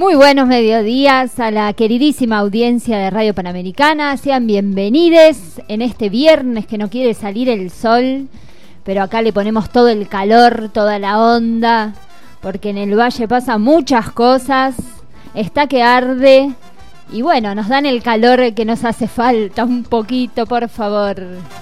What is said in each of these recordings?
Muy buenos mediodías a la queridísima audiencia de Radio Panamericana. Sean bienvenidos en este viernes que no quiere salir el sol, pero acá le ponemos todo el calor, toda la onda, porque en el valle pasan muchas cosas, está que arde y bueno, nos dan el calor que nos hace falta un poquito, por favor.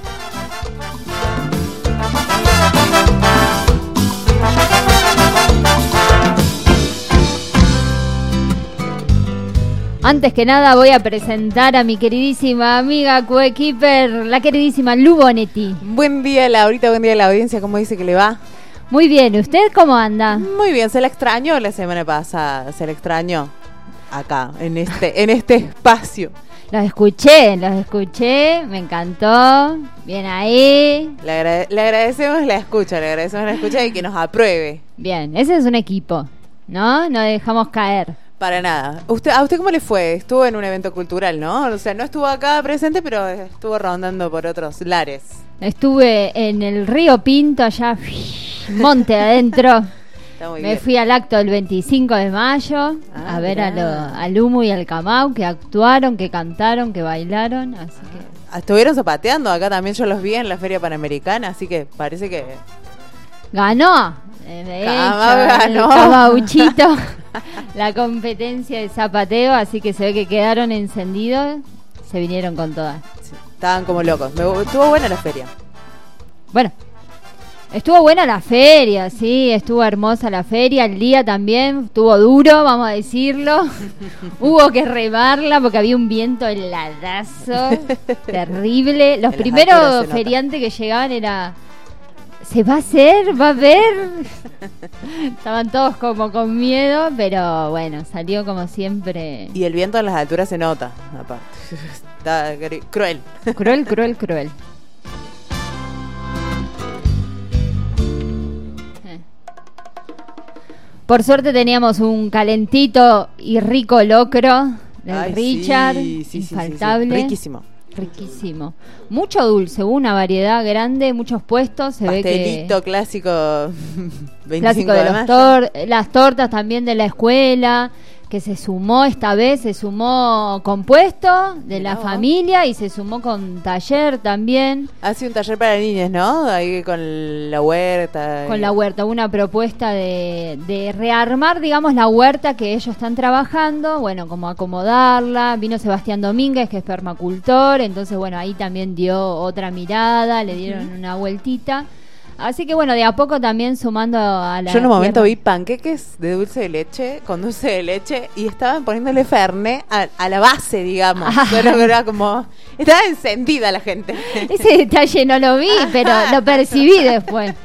Antes que nada voy a presentar a mi queridísima amiga coequiper, la queridísima Lu Bonetti. Buen día, Laurita, buen día a la audiencia. ¿Cómo dice que le va? Muy bien, ¿usted cómo anda? Muy bien, se la extrañó la semana pasada, se la extrañó acá, en este espacio. Los escuché, me encantó, bien ahí. Le agradecemos la escucha y que nos apruebe. Bien, ese es un equipo, ¿no? No dejamos caer. Para nada. ¿A usted cómo le fue? Estuvo en un evento cultural, ¿no? O sea, no estuvo acá presente, pero estuvo rondando por otros lares. Estuve en el Río Pinto, allá, monte adentro. Está muy Me bien. fui al acto del 25 de mayo a ver al Humo y al Camau, que actuaron, que cantaron, que bailaron, así que... Estuvieron zapateando acá también, yo los vi en la Feria Panamericana, así que parece que... Ganó, Ganó. el Camauchito, la competencia de zapateo, así que se ve que quedaron encendidos, se vinieron con todas. Sí, estaban como locos. Estuvo buena la feria. Bueno, estuvo buena la feria, sí, estuvo hermosa la feria, el día también estuvo duro, vamos a decirlo. Hubo que remarla porque había un viento heladazo, terrible. Los primeros feriantes que llegaban era... ¿Se va a hacer? ¿Va a haber? Estaban todos como con miedo, pero bueno, salió como siempre. Y el viento en las alturas se nota, aparte. Está cruel. Cruel. Por suerte teníamos un calentito y rico locro del Richard, sí, infaltable. Sí. Riquísimo. Mucho dulce, hubo una variedad grande, muchos puestos. Se ve que pastelito clásico 25 clásico de mayo. Las tortas también de la escuela, que se sumó esta vez, se sumó compuesto de la familia y se sumó con taller también. Hace un taller para niñas, ¿no? Ahí con la huerta. Con la huerta, una propuesta de rearmar, digamos, la huerta que ellos están trabajando, bueno, como acomodarla. Vino Sebastián Domínguez, que es permacultor, entonces, bueno, ahí también dio otra mirada, le dieron una vueltita. Así que bueno, de a poco también sumando a la... Yo en un momento tierra. vi panqueques de dulce de leche, con dulce de leche, y estaban poniéndole Fernet a la base, digamos. Pero era como... Estaba encendida la gente. Ese detalle no lo vi, pero lo percibí después.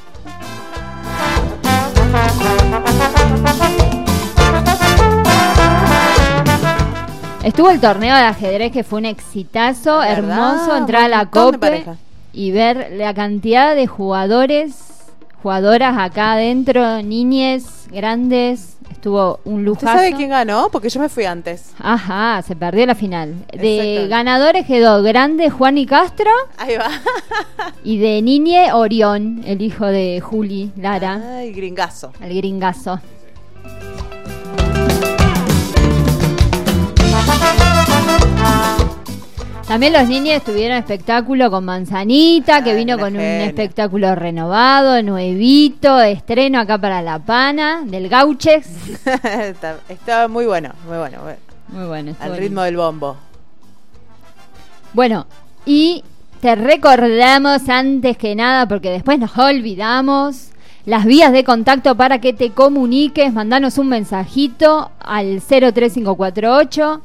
Estuvo el torneo de ajedrez, que fue un exitazo, hermoso, entrar a la COPE y ver la cantidad de jugadoras acá adentro, niñes, grandes. Estuvo un lujazo. ¿Usted sabe quién ganó? Porque yo me fui antes. Ajá, se perdió la final. De ganadores quedó grande Juan y Castro. Ahí va. Y de niñe Orión, el hijo de Juli Lara. Ay, gringazo. El gringazo. También los niños tuvieron espectáculo con Manzanita, que vino con un espectáculo renovado, nuevito, estreno acá para La Pana, del Gauchex. Estaba muy bueno. Muy bueno. Al ritmo del bombo. Bueno, y te recordamos antes que nada, porque después nos olvidamos, las vías de contacto para que te comuniques. Mandanos un mensajito al 03548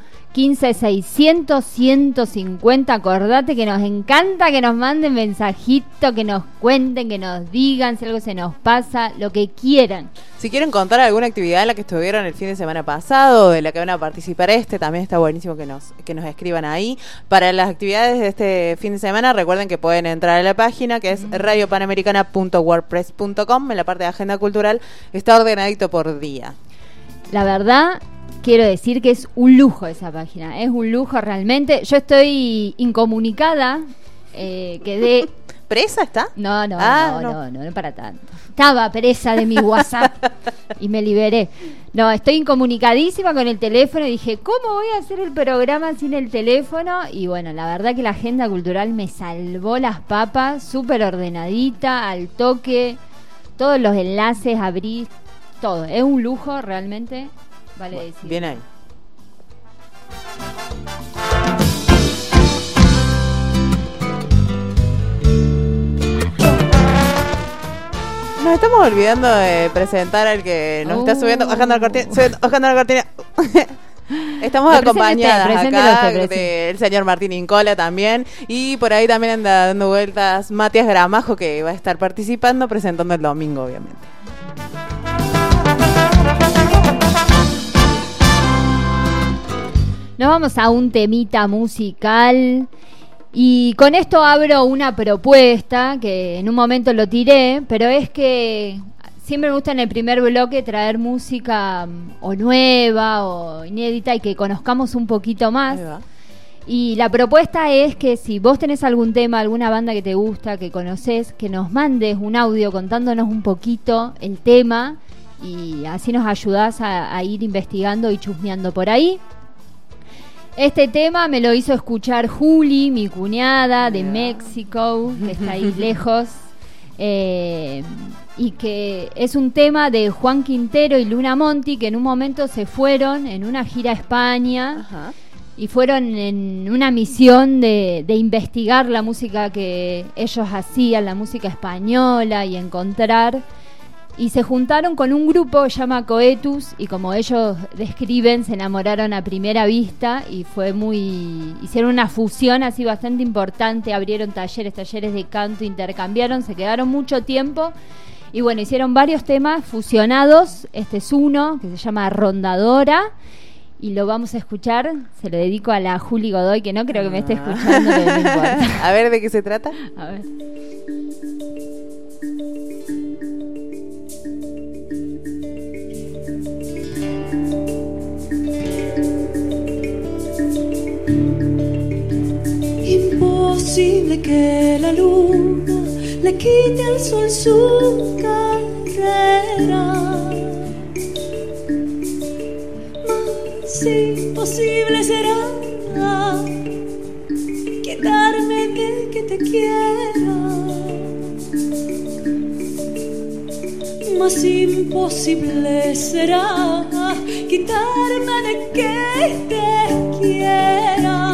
15-600-150. Acordate que nos encanta que nos manden mensajitos, que nos cuenten, que nos digan si algo se nos pasa, lo que quieran. Si quieren contar alguna actividad en la que estuvieron el fin de semana pasado, de la que van a participar también está buenísimo que nos escriban ahí. Para las actividades de este fin de semana, recuerden que pueden entrar a la página, que es radiopanamericana.wordpress.com. En la parte de agenda cultural está ordenadito por día. La verdad... Quiero decir que es un lujo esa página, es un lujo realmente. Yo estoy incomunicada, quedé ¿Presa está? No, no para tanto. Estaba presa de mi WhatsApp y me liberé. No, estoy incomunicadísima con el teléfono y dije, ¿cómo voy a hacer el programa sin el teléfono? Y bueno, la verdad que la agenda cultural me salvó las papas, súper ordenadita, al toque, todos los enlaces, abrí, todo. Es un lujo realmente, vale Bueno, decir. bien ahí. Nos estamos olvidando de presentar al que nos está subiendo, bajando la cortina, bajando la cortina. Estamos acompañadas acá del señor Martín Incola también, y por ahí también anda dando vueltas Matías Gramajo, que va a estar participando, presentando el domingo, obviamente. Nos vamos a un temita musical. Y con esto abro una propuesta que en un momento lo tiré, pero es que siempre me gusta en el primer bloque traer música o nueva o inédita y que conozcamos un poquito más. Y la propuesta es que si vos tenés algún tema, alguna banda que te gusta, que conocés, que nos mandes un audio contándonos un poquito el tema y así nos ayudás a ir investigando y chusmeando por ahí. Este tema me lo hizo escuchar Juli, mi cuñada de México, que está ahí lejos, y que es un tema de Juan Quintero y Luna Monti, que en un momento se fueron en una gira a España. Ajá. Y fueron en una misión de investigar la música que ellos hacían, la música española, y encontrar. Y se juntaron con un grupo que se llama Coetus, y como ellos describen, se enamoraron a primera vista y fue hicieron una fusión así bastante importante, abrieron talleres de canto, intercambiaron, se quedaron mucho tiempo y bueno, hicieron varios temas fusionados. Este es uno que se llama Rondadora y lo vamos a escuchar, se lo dedico a la Juli Godoy, que no creo que me esté escuchando, pero no importa. A ver, ¿de qué se trata? A ver. Imposible que la luna le quite al sol su carrera. Más imposible será quitarme de que te quiera. Más imposible será quitarme de que te quiera.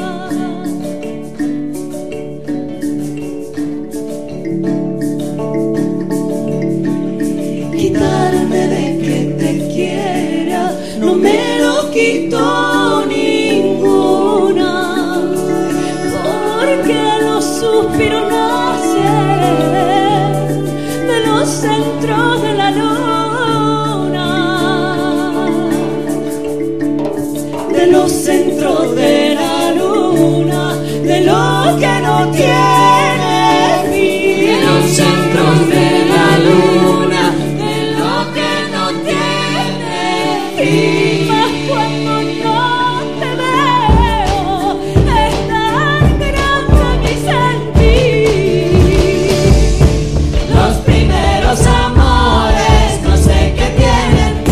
Quitarme de que te quiera, no me lo quito ninguna, porque los suspiros nacen de los centros de la luna, de los centros de la luna, de lo que no tiene fin, de los centros de la luna. Y más cuando no te veo, es tan grande mi sentir. Los primeros amores no sé qué tienen.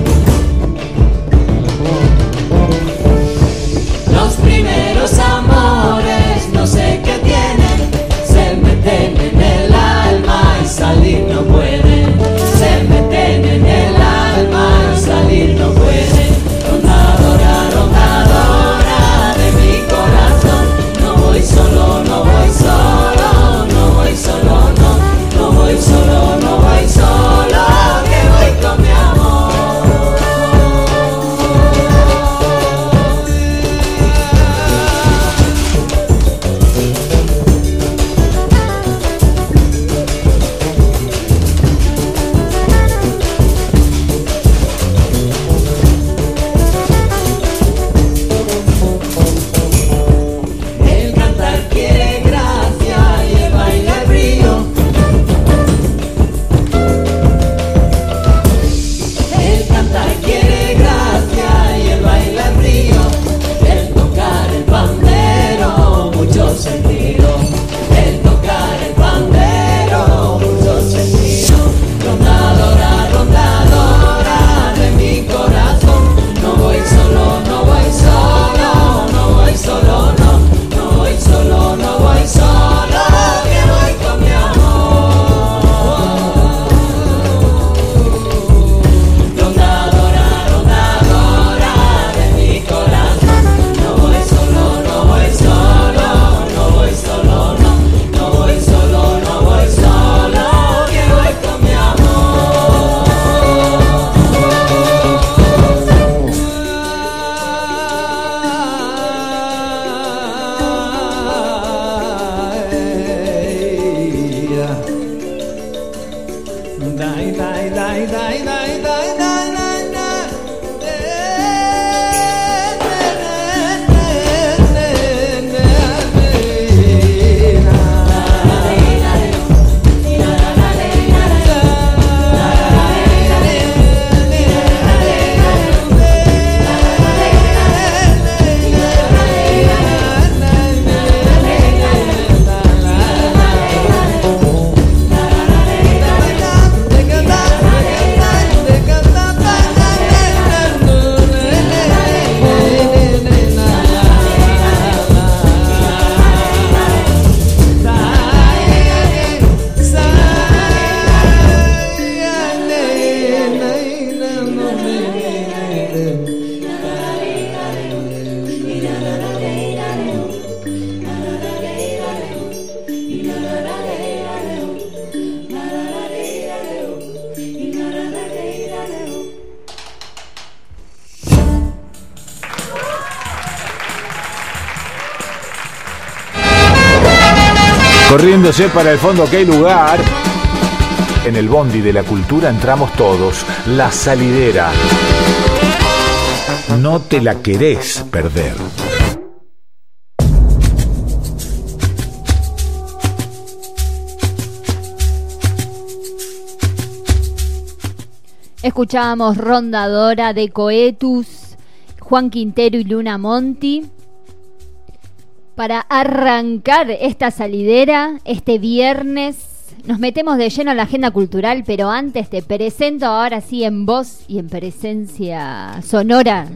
Los primeros amores no sé qué tienen. Se meten en el alma y Corriéndose para el fondo que hay lugar. En el bondi de la cultura entramos todos. La salidera. No te la querés perder. Escuchábamos Rondadora de Coetus, Juan Quintero y Luna Monti. Para arrancar esta salidera, este viernes, nos metemos de lleno en la agenda cultural, pero antes te presento ahora sí en voz y en presencia sonora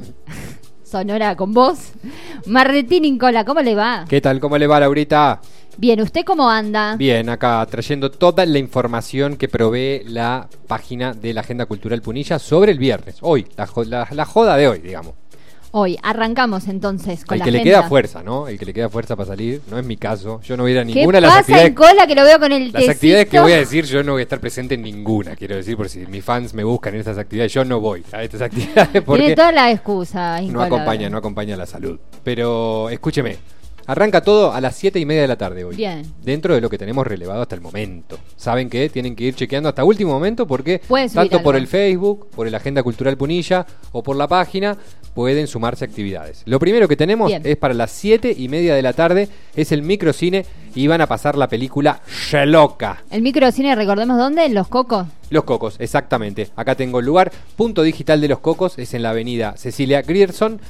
con voz, Martín Incola. ¿Cómo le va? ¿Qué tal? ¿Cómo le va, Laurita? Bien, ¿usted cómo anda? Bien, acá trayendo toda la información que provee la página de la Agenda Cultural Punilla sobre el viernes. Hoy, la joda de hoy, digamos. Hoy, arrancamos entonces con la agenda. El que le queda fuerza, ¿no? El que le queda fuerza para salir, no es mi caso. Yo no voy a ir a ninguna de las actividades. ¿Qué pasa, Incola, que lo veo con el Las tecito? actividades que voy a decir, yo no voy a estar presente en ninguna, quiero decir, por si mis fans me buscan en estas actividades, yo no voy a estas actividades porque tiene toda la excusa, Incola. no acompaña la salud. Pero escúcheme, arranca todo a las 7:30 de la tarde hoy. Bien. Dentro de lo que tenemos relevado hasta el momento. Saben que tienen que ir chequeando hasta último momento porque tanto por el Facebook, por el Agenda Cultural Punilla o por la página pueden sumarse actividades. Lo primero que tenemos es para las 7:30 de la tarde, es el microcine y van a pasar la película Sheloka. El microcine, recordemos dónde, en Los Cocos. Los Cocos, exactamente. Acá tengo el lugar. Punto digital de Los Cocos es en la avenida Cecilia Grierson,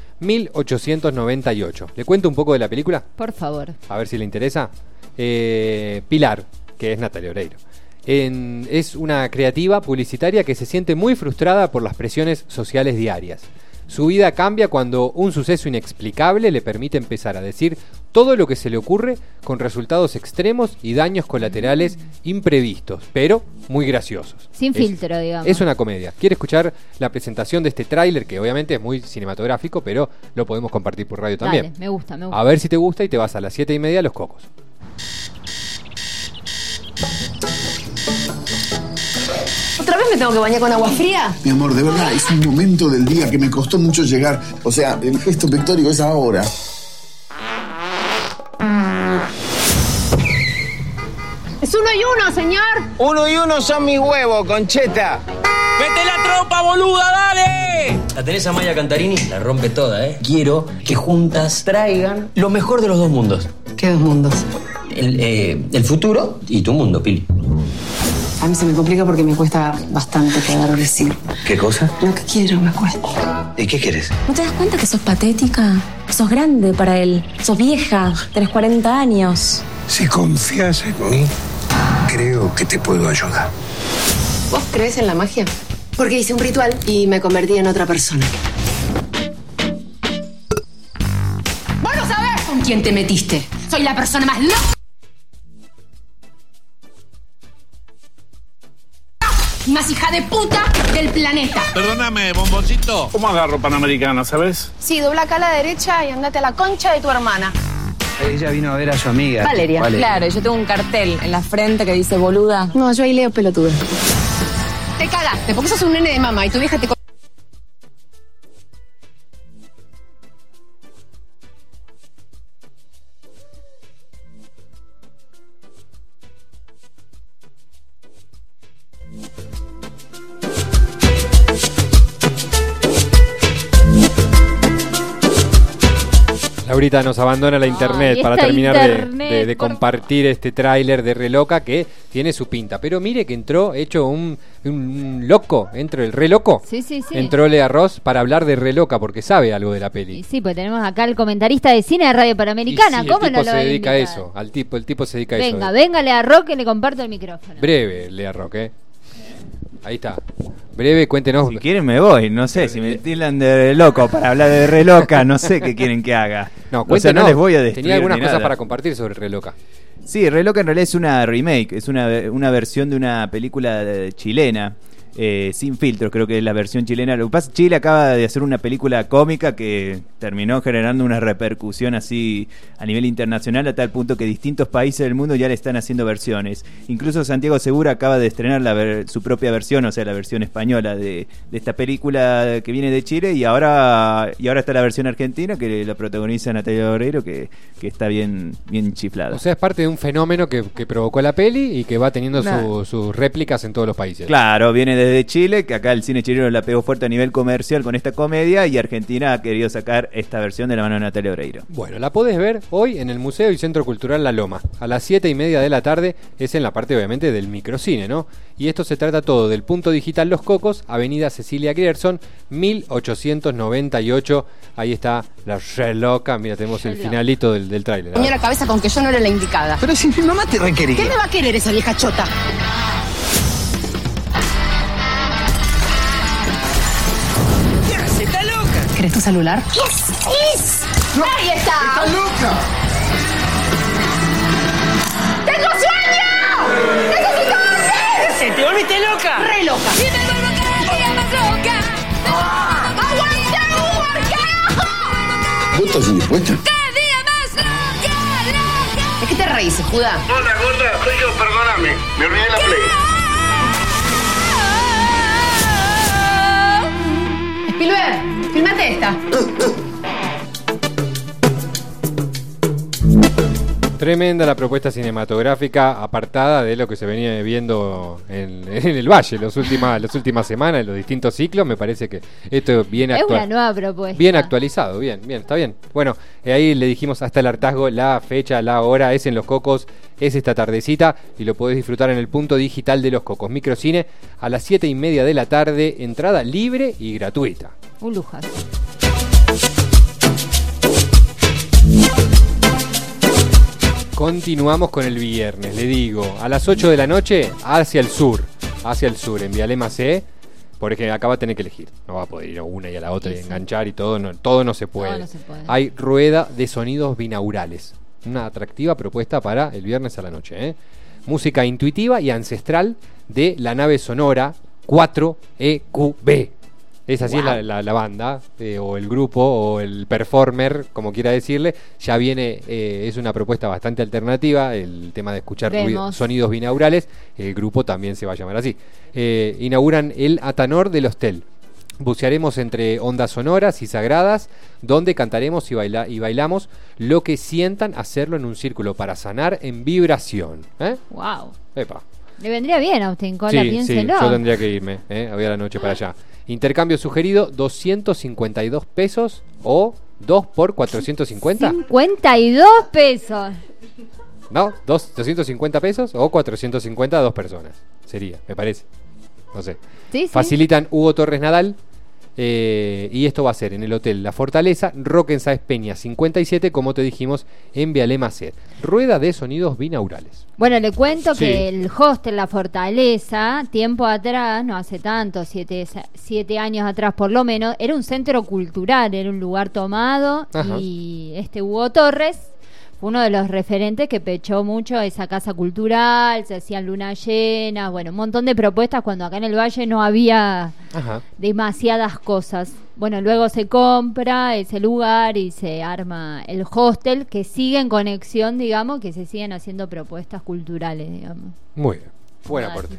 1898. ¿Le cuento un poco de la película? Por favor. A ver si le interesa. Pilar, que es Natalia Oreiro. Es una creativa publicitaria que se siente muy frustrada por las presiones sociales diarias. Su vida cambia cuando un suceso inexplicable le permite empezar a decir todo lo que se le ocurre con resultados extremos y daños colaterales imprevistos, pero muy graciosos. Sin filtro, digamos. Es una comedia. ¿Quiere escuchar la presentación de este tráiler que obviamente es muy cinematográfico, pero lo podemos compartir por radio también? Dale, me gusta. A ver si te gusta y te vas a las 7:30 a Los Cocos. ¿Otra vez me tengo que bañar con agua fría? Mi amor, de verdad, es un momento del día que me costó mucho llegar. O sea, el gesto pictórico es ahora. Es 1 y 1, señor. 1 y 1 son mis huevos, Concheta. ¡Vete la tropa, boluda, dale! La tenés a Maya Cantarini, la rompe toda, ¿eh? Quiero que juntas traigan lo mejor de los dos mundos. ¿Qué dos mundos? El futuro y tu mundo, Pili. A mí se me complica porque me cuesta bastante poder decir. ¿Qué cosa? Lo que quiero me cuesta. ¿Y qué quieres? ¿No te das cuenta que sos patética? Sos grande para él. Sos vieja. Tenés 40 años. Si confías en mí, creo que te puedo ayudar. ¿Vos crees en la magia? Porque hice un ritual y me convertí en otra persona. ¡Vos no sabés con quién te metiste! ¡Soy la persona más loca! ¡Más hija de puta del planeta! Perdóname, bomboncito. ¿Cómo agarro Panamericana, sabes? Sí, dobla acá a la derecha y andate a la concha de tu hermana. Ella vino a ver a su amiga. Valeria. Claro, yo tengo un cartel en la frente que dice boluda. No, yo ahí leo pelotuda. Te cagaste, porque sos un nene de mamá y tu vieja te... Laurita nos abandona la internet Ay, para esta terminar internet, de por compartir este tráiler de Re Loca que tiene su pinta. Pero mire que entró hecho un loco, entró el Re Loco. Sí. Entró Lea Ross para hablar de Re Loca porque sabe algo de la peli. Y sí, pues tenemos acá el comentarista de cine de Radio Panamericana. Y sí, ¿Cómo el no tipo lo va se a dedica a invitar? eso, el tipo se dedica a eso. Venga, Lea Rock, que le comparto el micrófono. Breve, Lea Rock, Ahí está. Breve, cuéntenos. Si quieren me voy, no sé, si me tildan de loco para hablar de Re Loca, no sé qué quieren que haga. No, o sea, no les voy a destruir. Tenía algunas ni cosas nada. para compartir sobre Re Loca. Sí, Re Loca en realidad es una remake, es una versión de una película chilena. Sin filtros, creo que es la versión chilena. Lo que pasa es que Chile acaba de hacer una película cómica que terminó generando una repercusión así a nivel internacional, a tal punto que distintos países del mundo ya le están haciendo versiones. Incluso Santiago Segura acaba de estrenar su propia versión, o sea, la versión española de esta película que viene de Chile, y ahora está la versión argentina que la protagoniza Natalia Oreiro, que está bien chiflada. O sea, es parte de un fenómeno que provocó la peli y que va teniendo sus réplicas en todos los países. Claro, viene desde Chile, que acá el cine chileno la pegó fuerte a nivel comercial con esta comedia, y Argentina ha querido sacar esta versión de la mano de Natalia Oreiro. Bueno, la podés ver hoy en el Museo y Centro Cultural La Loma. A las 7:30 de la tarde, es en la parte obviamente del microcine, ¿no? Y esto se trata todo del Punto Digital Los Cocos, Avenida Cecilia Grierson, 1898. Ahí está la Re Loca. Mira, tenemos el finalito del tráiler. Ponía la cabeza con que yo no era la indicada. Pero si mi mamá te requería. ¿Qué me va a querer esa vieja chota? ¿Qué hace? ¿Está loca? ¿Querés tu celular? Yes. ¡Ahí está! ¡Está loca! ¡Tengo sueño! ¡Necesito dormir! ¿Se te volviste loca? ¡Re loca! Y me vuelvo cada día más loca. ¡Aguanta, Uber, carajo! ¿Vos estás indispuesta? Cada día más loca. ¿De qué te reís, Juda? Hola, gorda, soy yo, perdóname. Me olvidé la play. Spielberg, filmate esta. Tremenda la propuesta cinematográfica, apartada de lo que se venía viendo en el Valle las últimas semanas, en los distintos ciclos. Me parece que esto viene Es una nueva propuesta. bien actualizado, bien, está bien. Bueno, ahí le dijimos hasta el hartazgo, la fecha, la hora, es en Los Cocos, es esta tardecita, y lo podés disfrutar en el Punto Digital de Los Cocos. Microcine a las 7:30 de la tarde, entrada libre y gratuita. Un lujazo. Continuamos con el viernes, le digo, a las 8 de la noche hacia el sur, en Vialema C, porque acá va a tener que elegir, no va a poder ir a una y a la otra y enganchar y todo no se puede. Todo no se puede. Hay rueda de sonidos binaurales, una atractiva propuesta para el viernes a la noche, Música intuitiva y ancestral de la nave sonora 4EQB. Es así, wow. la banda, o el grupo, o el performer, como quiera decirle. Ya viene, es una propuesta bastante alternativa, el tema de escuchar sonidos binaurales. El grupo también se va a llamar así. Inauguran el Atanor del Hostel. Bucearemos entre ondas sonoras y sagradas, donde cantaremos y bailamos lo que sientan, hacerlo en un círculo para sanar en vibración. Wow. Epa. Le vendría bien a Austin Cola, piénselo. Sí, yo tendría que irme, hoy a la noche para allá. Intercambio sugerido, 252 pesos o 2 por 450. 52 pesos. No, 250 pesos o 450 a 2 personas. Sería, me parece. No sé. Sí. Facilitan Hugo Torres Nadal. Y esto va a ser en el Hotel La Fortaleza, Roque en Sáez Peña 57, como te dijimos, en Vialema C. Rueda de sonidos binaurales. Bueno, le cuento que el hostel La Fortaleza, tiempo atrás, no hace tanto, 7 años atrás por lo menos, era un centro cultural, era un lugar tomado. Ajá. Y Hugo Torres fue uno de los referentes que pechó mucho esa casa cultural, se hacían lunas llenas, bueno, un montón de propuestas cuando acá en el Valle no había demasiadas cosas. Bueno, luego se compra ese lugar y se arma el hostel, que sigue en conexión, digamos, que se siguen haciendo propuestas culturales, digamos. Muy bien, buen aporte.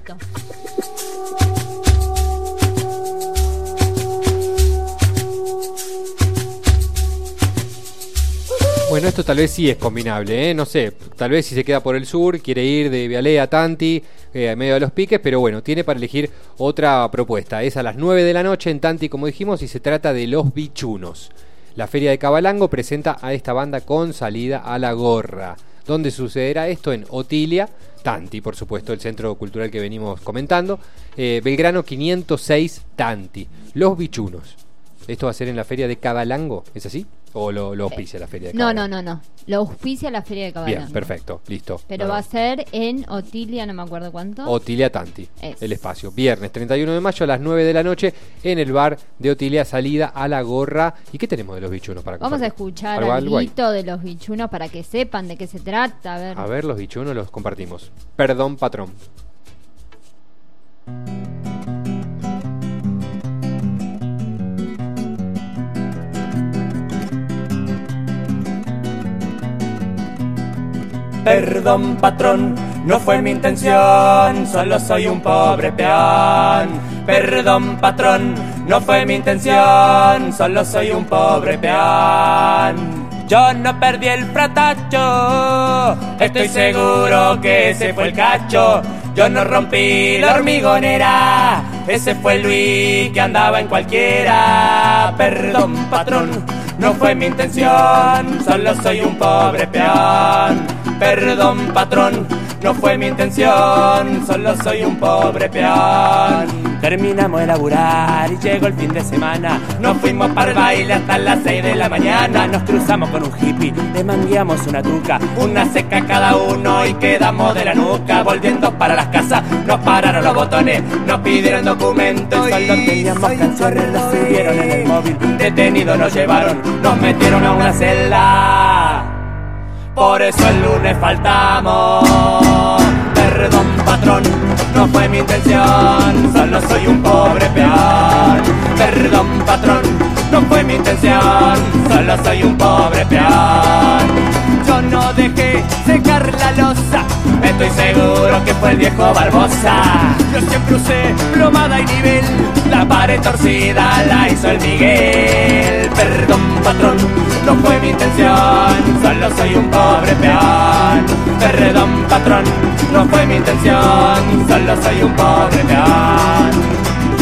Bueno, esto tal vez sí es combinable, no sé, tal vez si se queda por el sur, quiere ir de Vialé a Tanti, en medio de los piques, pero bueno, tiene para elegir otra propuesta. Es a las 9 de la noche en Tanti, como dijimos, y se trata de Los Bichunos. La Feria de Cabalango presenta a esta banda con salida a la gorra. ¿Dónde sucederá esto? En Otilia Tanti, por supuesto, el centro cultural que venimos comentando. Belgrano 506 Tanti. Los Bichunos. ¿Esto va a ser en la Feria de Cabalango? ¿Es así? ¿O lo auspicia la Feria de Cabalango? No. Lo auspicia la Feria de Cabalango. Bien, perfecto, listo. Pero va a ser en Otilia, no me acuerdo cuánto. Otilia Tanti, el espacio. Viernes 31 de mayo a las 9 de la noche en el bar de Otilia, salida a la gorra. ¿Y qué tenemos de los Bichunos para Vamos a compartir? escuchar algo de los Bichunos para que sepan de qué se trata. A ver, los Bichunos los compartimos. Perdón, patrón. Perdón, patrón, no fue mi intención, solo soy un pobre peón. Perdón, patrón, no fue mi intención, solo soy un pobre peón. Yo no perdí el fratacho, estoy seguro que ese fue el cacho. Yo no rompí la hormigonera, ese fue Luis que andaba en cualquiera. Perdón, patrón, no fue mi intención, solo soy un pobre peón. Perdón, patrón, no fue mi intención, solo soy un pobre peón. Terminamos de laburar y llegó el fin de semana. Nos fuimos para el baile hasta las 6 de la mañana. Nos cruzamos con un hippie, le mangueamos una tuca, una seca cada uno y quedamos de la nuca. Volviendo para las casas, nos pararon los botones, nos pidieron documentos. Solo teníamos canciones, nos subieron en el móvil. Detenidos nos llevaron, nos metieron a una celda. Por eso el lunes faltamos. Perdón, patrón, no fue mi intención, solo soy un pobre peón. Perdón, patrón, no fue mi intención, solo soy un pobre peón. Yo no dejé secar la loza, estoy seguro que fue el viejo Barbosa. Yo siempre usé plomada y nivel, la pared torcida la hizo el Miguel. Perdón, patrón, no fue mi intención, solo soy un pobre peón. Perdón, patrón, no fue mi intención, solo soy un pobre peón.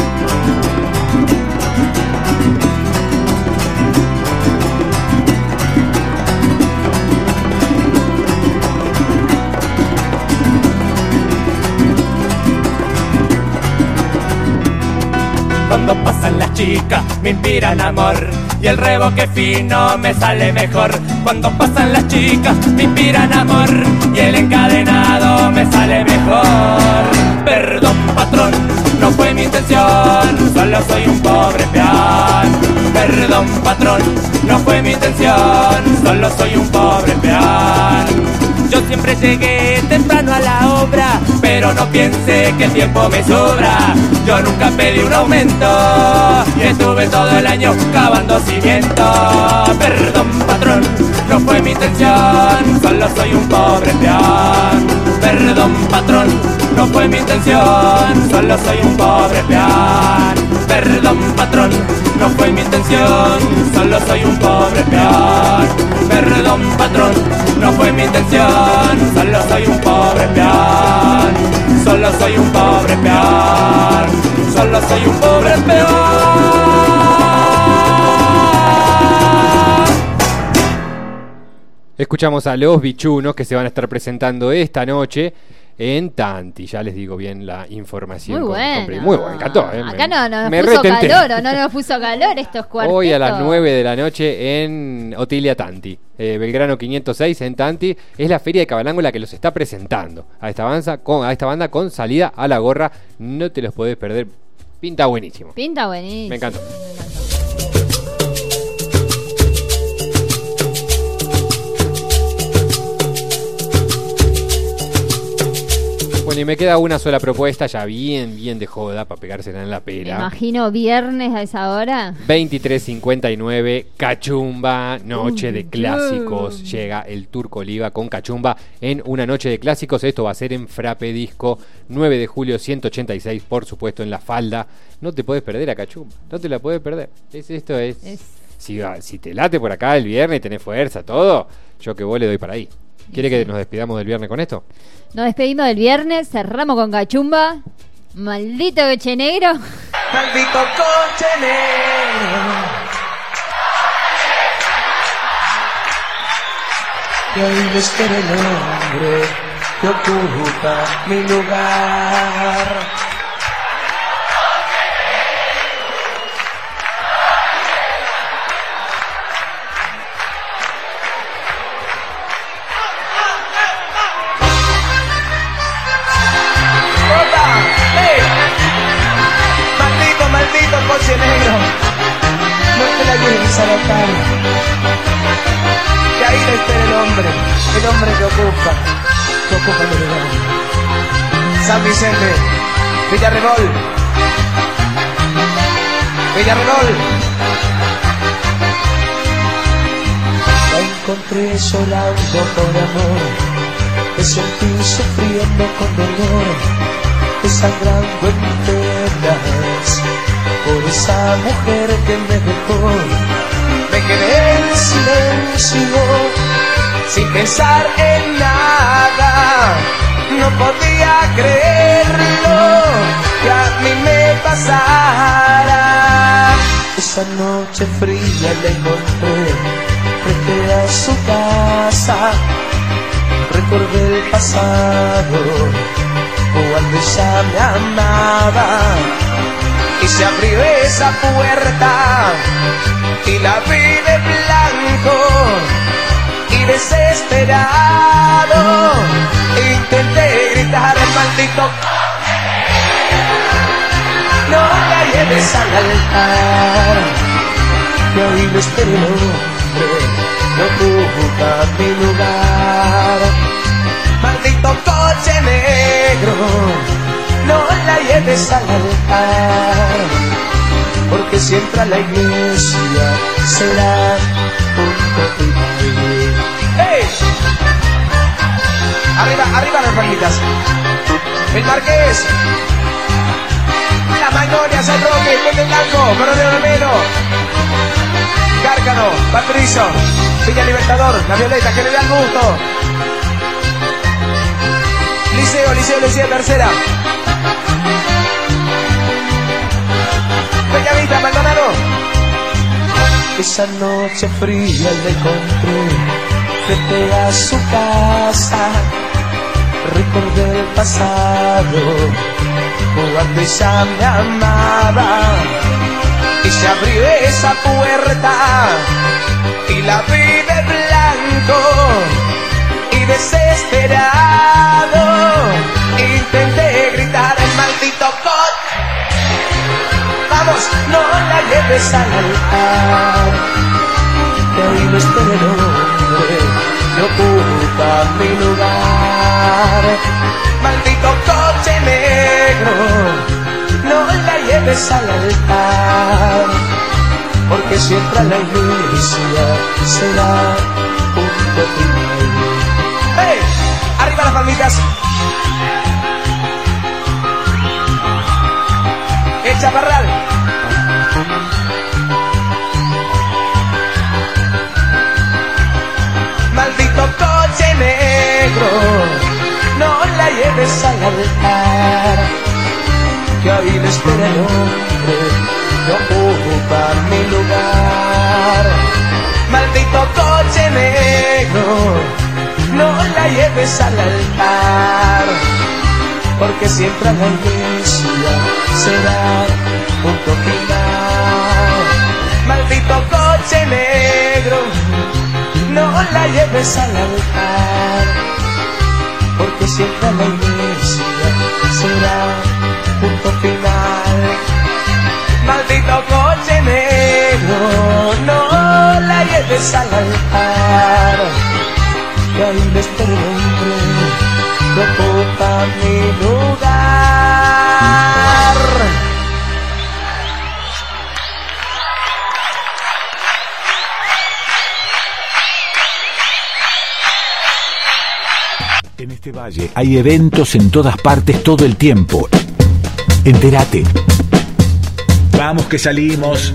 Cuando pasan las chicas me inspiran amor y el reboque fino me sale mejor. Cuando pasan las chicas me inspiran amor y el encadenado me sale mejor. Perdón, patrón, no fue mi intención, solo soy un pobre peón. Perdón, patrón, no fue mi intención, solo soy un pobre peón. Yo siempre llegué temprano a la obra, pero no piense que el tiempo me sobra. Yo nunca pedí un aumento y estuve todo el año cavando cimiento. Perdón, patrón, no fue mi intención, solo soy un pobre peón. Perdón, patrón, no fue mi intención, solo soy un pobre peón. Perdón, patrón, no fue mi intención, solo soy un pobre peón. Perdón, patrón, no fue mi intención, solo soy un pobre peón. Solo soy un pobre peón, solo soy un pobre peón. Escuchamos a los Bichunos que se van a estar presentando esta noche en Tanti. Ya les digo bien la información. Muy bueno. Muy bueno, me encantó. Acá no nos puso calor, o no nos puso calor estos cuartetos. Hoy a las 9 de la noche en Otilia Tanti. Belgrano 506 en Tanti. Es la Feria de Cabalango la que los está presentando a esta banda con salida a la gorra. No te los podés perder. Pinta buenísimo. Pinta buenísimo. Me encantó. Bueno, y me queda una sola propuesta, ya bien de joda, para pegársela en la pera. Me imagino viernes a esa hora. 23:59, Cachumba, noche de clásicos. Llega el Turco Oliva con Cachumba en una noche de clásicos. Esto va a ser en Frappe Disco, 9 de julio 186, por supuesto, en La Falda. No te podés perder a Cachumba, no te la podés perder. Si te late por acá el viernes, tenés fuerza, todo, yo que vos le doy para ahí. ¿Quiere que nos despidamos del viernes con esto? Nos despedimos del viernes, cerramos con Cachumba. Maldito coche negro. Maldito coche negro. que hoy me espera el hombre que ocupa mi lugar. Maldito coche negro, no te la lleves a la cara. Que ahí le espera el hombre que ocupa el lugar. San Vicente, Villarrebol. La encontré llorando por amor, me sentí sufriendo con dolor, desangrando en penas por esa mujer que me dejó. Me quedé en silencio, sin pensar en nada. No podía creerlo, que a mí me pasara. Esa noche fría la encontré frente a su casa. Recordé el pasado, cuando ella me amaba, y se abrió esa puerta y la vi de blanco, y desesperado intenté gritar: maldito, no la lleves al altar, que hoy me espera el hombre que ocupa mi lugar. Maldito coche negro, no la lleves al altar, porque si entra a la iglesia será punto final. ¡Hey! Arriba las palmitas. El Marqués, las Magnolias, el Roque, el Puente Blanco, Coronel Romero, Cárcano, Patricio, Villa Libertador, La Violeta, General Gusto, Liceo Tercera, Bellavista, Maldonado. Esa noche fría la encontré frente a su casa. Recordé el pasado, cuando ella me amaba, y se abrió esa puerta y la vi de blanco, y desesperado intenté gritar: el maldito coche. Vamos, no la lleves al altar, que hoy me espera el hombre que ocupa mi lugar. Maldito coche negro, no la lleves al altar, porque si entra a la iglesia será punto final. ¡Hey! ¡Arriba las palmitas! El Chaparral. Maldito coche negro, no la lleves al altar, que ahí le espera el hombre que ocupa mi lugar. Maldito coche negro, no la lleves al altar, porque si entra a la iglesia será punto final. Maldito coche negro, no la lleves al altar, porque si entra a la iglesia será punto final. Maldito coche negro, no la lleves al altar, que ahí le espera el hombre que ocupa mi lugar. En este valle hay eventos en todas partes todo el tiempo. Entérate. Vamos que salimos.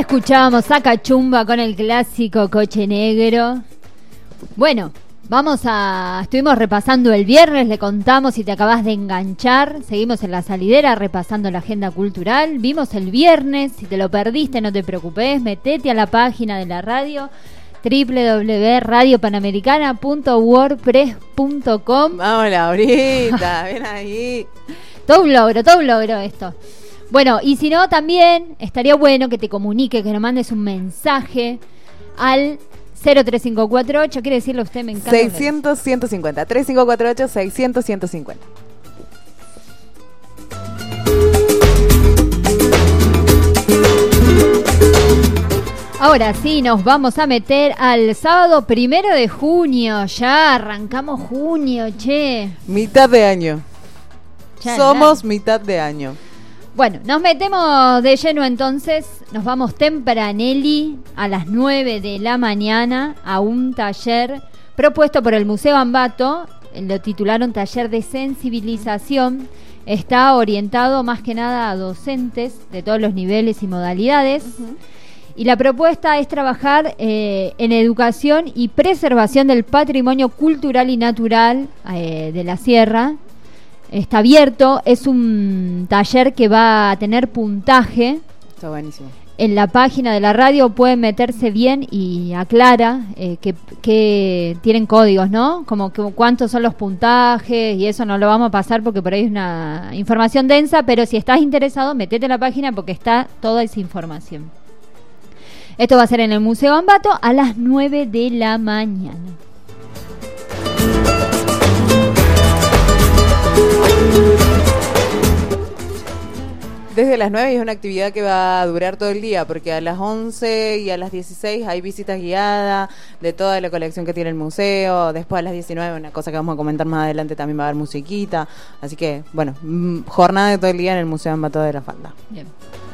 Escuchábamos a Cachumba con el clásico Coche Negro. Bueno, estuvimos repasando el viernes, le contamos si te acabas de enganchar. Seguimos en la salidera repasando la agenda cultural. Vimos el viernes, si te lo perdiste no te preocupes, metete a la página de la radio www.radiopanamericana.wordpress.com. Vamos, Laurita, ven ahí. Todo un logro esto. Bueno, y si no, también estaría bueno que te comunique, que nos mandes un mensaje al 03548, quiere decirlo usted, me encanta. 600-150, 3548, 600-150. Ahora sí, nos vamos a meter al sábado 1 de junio. Ya arrancamos junio, che. Mitad de año. Ya, Somos mitad de año. Bueno, nos metemos de lleno entonces, nos vamos tempranelli a las 9 de la mañana a un taller propuesto por el Museo Ambato, lo titularon Taller de Sensibilización, está orientado más que nada a docentes de todos los niveles y modalidades, y la propuesta es trabajar en educación y preservación del patrimonio cultural y natural de la sierra. Está abierto, es un taller que va a tener puntaje. Está buenísimo. En la página de la radio pueden meterse bien y aclara que tienen códigos, ¿no? Como que cuántos son los puntajes y eso no lo vamos a pasar porque por ahí es una información densa, pero si estás interesado, metete a la página porque está toda esa información. Esto va a ser en el Museo Ambato a las 9 de la mañana. Desde las 9 es una actividad que va a durar todo el día, porque a las 11 y a las 16 hay visitas guiadas de toda la colección que tiene el museo. Después a las 19, una cosa que vamos a comentar más adelante, también va a haber musiquita. Así que, bueno, jornada de todo el día en el Museo Ambato de la Falda. Bien.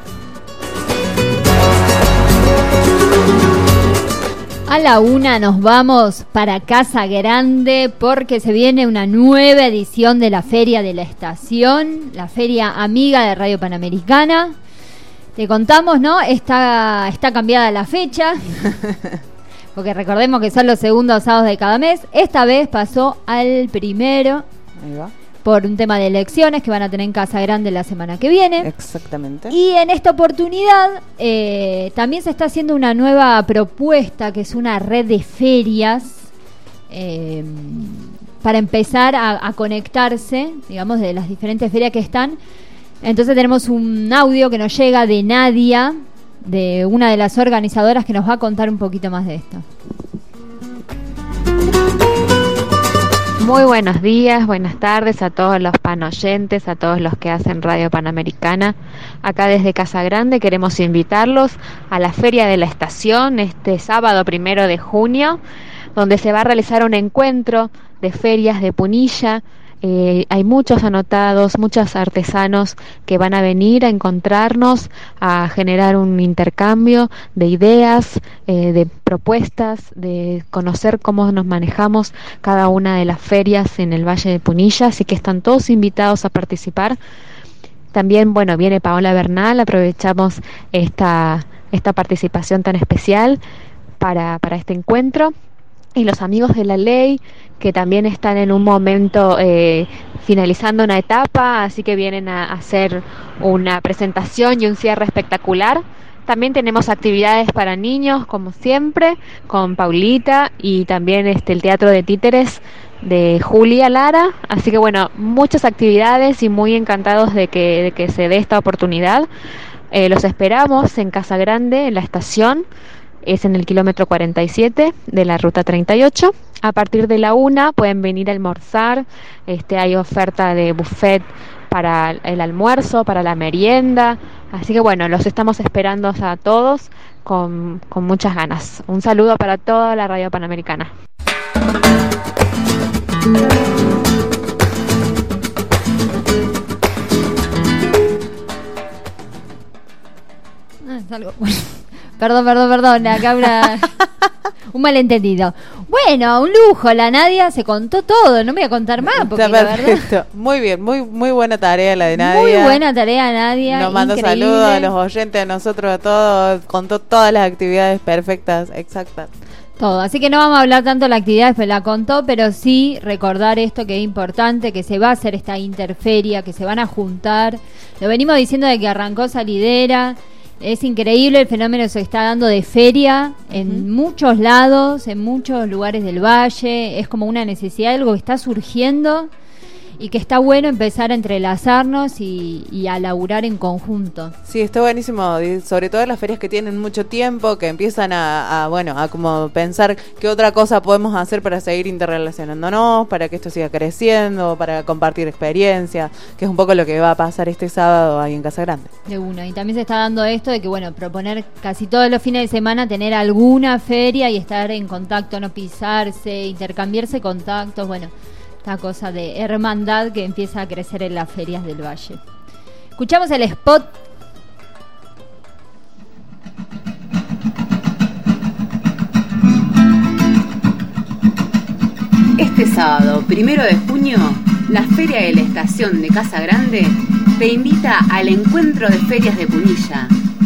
A la 1 nos vamos para Casa Grande porque se viene una nueva edición de la Feria de la Estación, la feria amiga de Radio Panamericana. Te contamos, ¿no? Está cambiada la fecha, porque recordemos que son los segundos sábados de cada mes. Esta vez pasó al primero. Ahí va. Por un tema de elecciones que van a tener en Casa Grande la semana que viene. Exactamente. Y en esta oportunidad también se está haciendo una nueva propuesta, que es una red de ferias para empezar a conectarse, digamos, de las diferentes ferias que están. Entonces tenemos un audio que nos llega de Nadia, de una de las organizadoras, que nos va a contar un poquito más de esto. Muy buenos días, buenas tardes a todos los panoyentes, a todos los que hacen Radio Panamericana. Acá desde Casa Grande queremos invitarlos a la Feria de la Estación este sábado 1 de junio, donde se va a realizar un encuentro de ferias de Punilla. Hay muchos anotados, muchos artesanos que van a venir a encontrarnos, a generar un intercambio de ideas, de propuestas, de conocer cómo nos manejamos cada una de las ferias en el Valle de Punilla, así que están todos invitados a participar. También, bueno, viene Paola Bernal, aprovechamos esta participación tan especial para este encuentro. Y los amigos de la ley, que también están en un momento finalizando una etapa, así que vienen a hacer una presentación y un cierre espectacular. También tenemos actividades para niños, como siempre, con Paulita, y también el Teatro de Títeres de Julia Lara. Así que bueno, muchas actividades y muy encantados de que se dé esta oportunidad. Los esperamos en Casa Grande, en la estación. Es en el kilómetro 47 de la ruta 38. A partir de la 1 pueden venir a almorzar. Hay oferta de buffet para el almuerzo, para la merienda. Así que bueno, los estamos esperando a todos con muchas ganas. Un saludo para toda la Radio Panamericana. Es algo bueno. Perdón, acá Un malentendido. Bueno, un lujo. La Nadia se contó todo. No me voy a contar más. Porque Está la perfecto. verdad, Muy bien, muy buena tarea la de Nadia. muy buena tarea, Nadia. Nos manda increíble. saludos a los oyentes, a nosotros, a todos. Contó todas las actividades perfectas, exactas. Todo. Así que no vamos a hablar tanto de la actividad, pues la contó, pero sí recordar esto que es importante, que se va a hacer esta interferia, que se van a juntar. Lo venimos diciendo de que arrancó Salidera. Es increíble el fenómeno que se está dando de feria en muchos lados, en muchos lugares del valle. Es como una necesidad, algo que está surgiendo y que está bueno empezar a entrelazarnos y a laburar en conjunto. Sí, está buenísimo, sobre todo las ferias que tienen mucho tiempo, que empiezan a como pensar qué otra cosa podemos hacer para seguir interrelacionándonos, para que esto siga creciendo, para compartir experiencias, que es un poco lo que va a pasar este sábado ahí en Casa Grande. De una, y también se está dando esto de que, bueno, proponer casi todos los fines de semana tener alguna feria y estar en contacto, no pisarse, intercambiarse contactos, bueno, esta cosa de hermandad que empieza a crecer en las ferias del Valle. Escuchamos el spot. Este sábado, 1 de junio, la Feria de la Estación de Casa Grande te invita al encuentro de ferias de Punilla,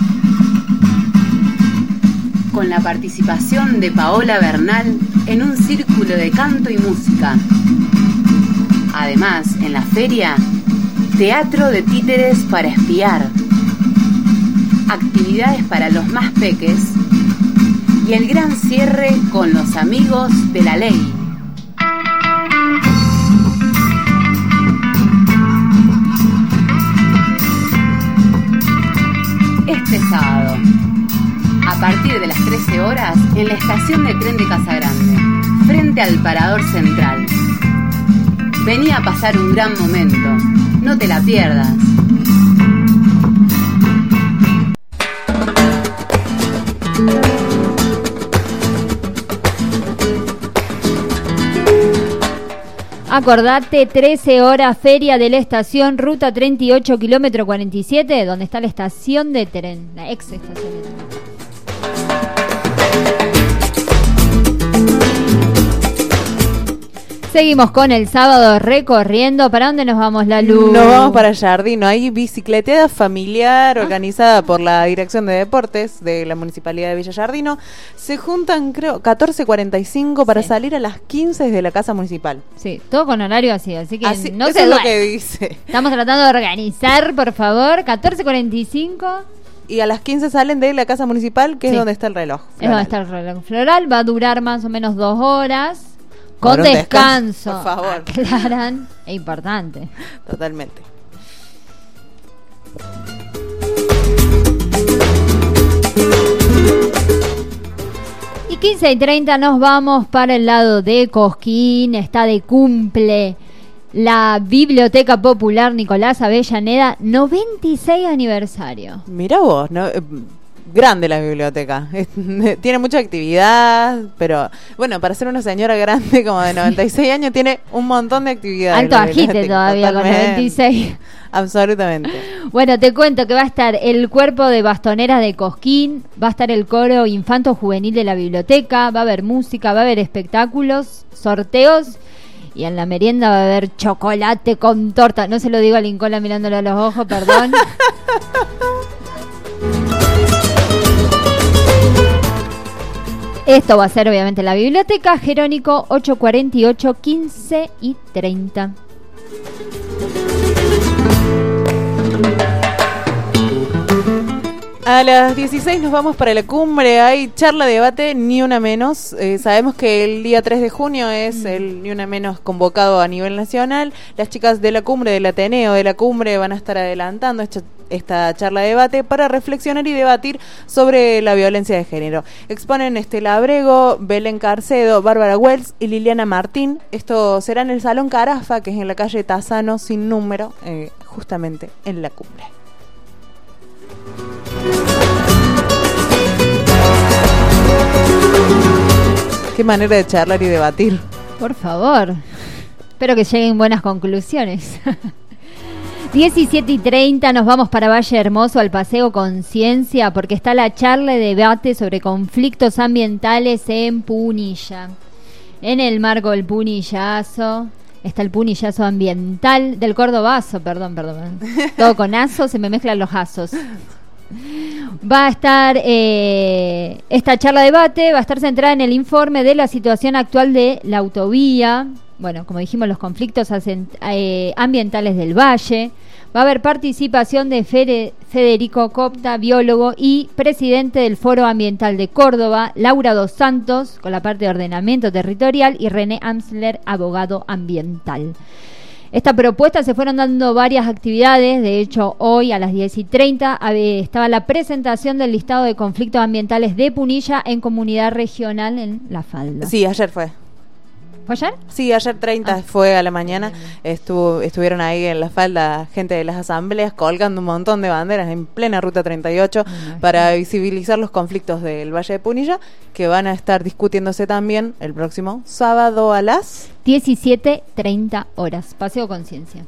con la participación de Paola Bernal en un círculo de canto y música. Además, en la feria, teatro de títeres para espiar, actividades para los más peques y el gran cierre con los amigos de la ley. Este sábado, a partir de las 13 horas, en la estación de tren de Casa Grande, frente al Parador Central. Vení a pasar un gran momento, no te la pierdas. Acordate, 13 horas, Feria de la Estación, ruta 38, kilómetro 47, donde está la estación de tren, la ex estación de tren. Seguimos con el sábado recorriendo. ¿Para dónde nos vamos, Lalu? Nos vamos para Jardino. Hay bicicleteada familiar organizada por la Dirección de Deportes de la Municipalidad de Villa Jardino. Se juntan, creo, 14:45 para salir a las 15 desde la Casa Municipal. Sí, todo con horario así que así, no eso se es lo duerme. que dice. Estamos tratando de organizar, por favor, 14:45. Y a las 15 salen de la Casa Municipal, que es donde está el reloj floral. Es donde está el reloj floral. Va a durar más o menos 2 horas. Con Por un descanso. por favor. Aclaran, es importante. Totalmente. Y 15:30 nos vamos para el lado de Cosquín. Está de cumple la Biblioteca Popular Nicolás Avellaneda, 96 aniversario. Mira vos, ¿no? Grande la biblioteca. Tiene mucha actividad, pero bueno, para ser una señora grande como de 96 años tiene un montón de actividades. Alto agite todavía con 96. Absolutamente. Bueno, te cuento que va a estar el cuerpo de bastoneras de Cosquín, va a estar el coro infanto juvenil de la biblioteca, va a haber música, va a haber espectáculos, sorteos y en la merienda va a haber chocolate con torta. No se lo digo a Lincoln mirándole a los ojos, perdón. Esto va a ser obviamente la biblioteca Jerónico 848 15 y 30. A las 16 nos vamos para la cumbre. Hay charla, debate, ni una menos. Sabemos que el día 3 de junio es el ni una menos convocado a nivel nacional. Las chicas de la cumbre, del Ateneo de la cumbre, van a estar adelantando esta charla de debate para reflexionar y debatir sobre la violencia de género. Exponen Estela Abrego, Belén Carcedo, Bárbara Wells y Liliana Martín. Esto será en el Salón Carafa, que es en la calle Tazano sin número, justamente en la cumbre. Qué manera de charlar y debatir. Por favor. Espero que lleguen buenas conclusiones. 17:30 nos vamos para Valle Hermoso al Paseo Conciencia porque está la charla de debate sobre conflictos ambientales en Punilla. En el marco del punillazo está el punillazo ambiental del Cordobazo, perdón. Todo con aso, se me mezclan los asos. Va a estar esta charla de debate, va a estar centrada en el informe de la situación actual de la autovía. Bueno, como dijimos, los conflictos ambientales del Valle. Va a haber participación de Federico Copta, biólogo y presidente del Foro Ambiental de Córdoba, Laura Dos Santos, con la parte de ordenamiento territorial, y René Amsler, abogado ambiental. Esta propuesta se fueron dando varias actividades. De hecho, hoy a las 10:30 estaba la presentación del listado de conflictos ambientales de Punilla en comunidad regional en La Falda. Sí, ayer fue. ¿Fue ayer? Sí, ayer 30 fue a la mañana. Estuvieron ahí en La Falda gente de las asambleas colgando un montón de banderas en plena ruta 38 para visibilizar los conflictos del Valle de Punilla, que van a estar discutiéndose también el próximo sábado a las 17:30 horas. Paseo Conciencia.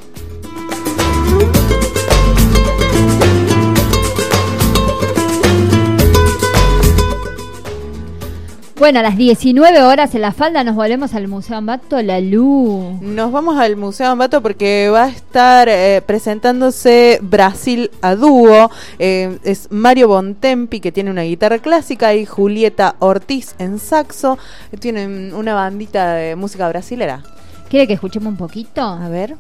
Bueno, a las 19 horas en La Falda nos volvemos al Museo Ambato La Luz. Nos vamos al Museo Ambato porque va a estar presentándose Brasil a dúo. Es Mario Bontempi, que tiene una guitarra clásica, y Julieta Ortiz en saxo. Tienen una bandita de música brasilera. ¿Quiere que escuchemos un poquito? A ver.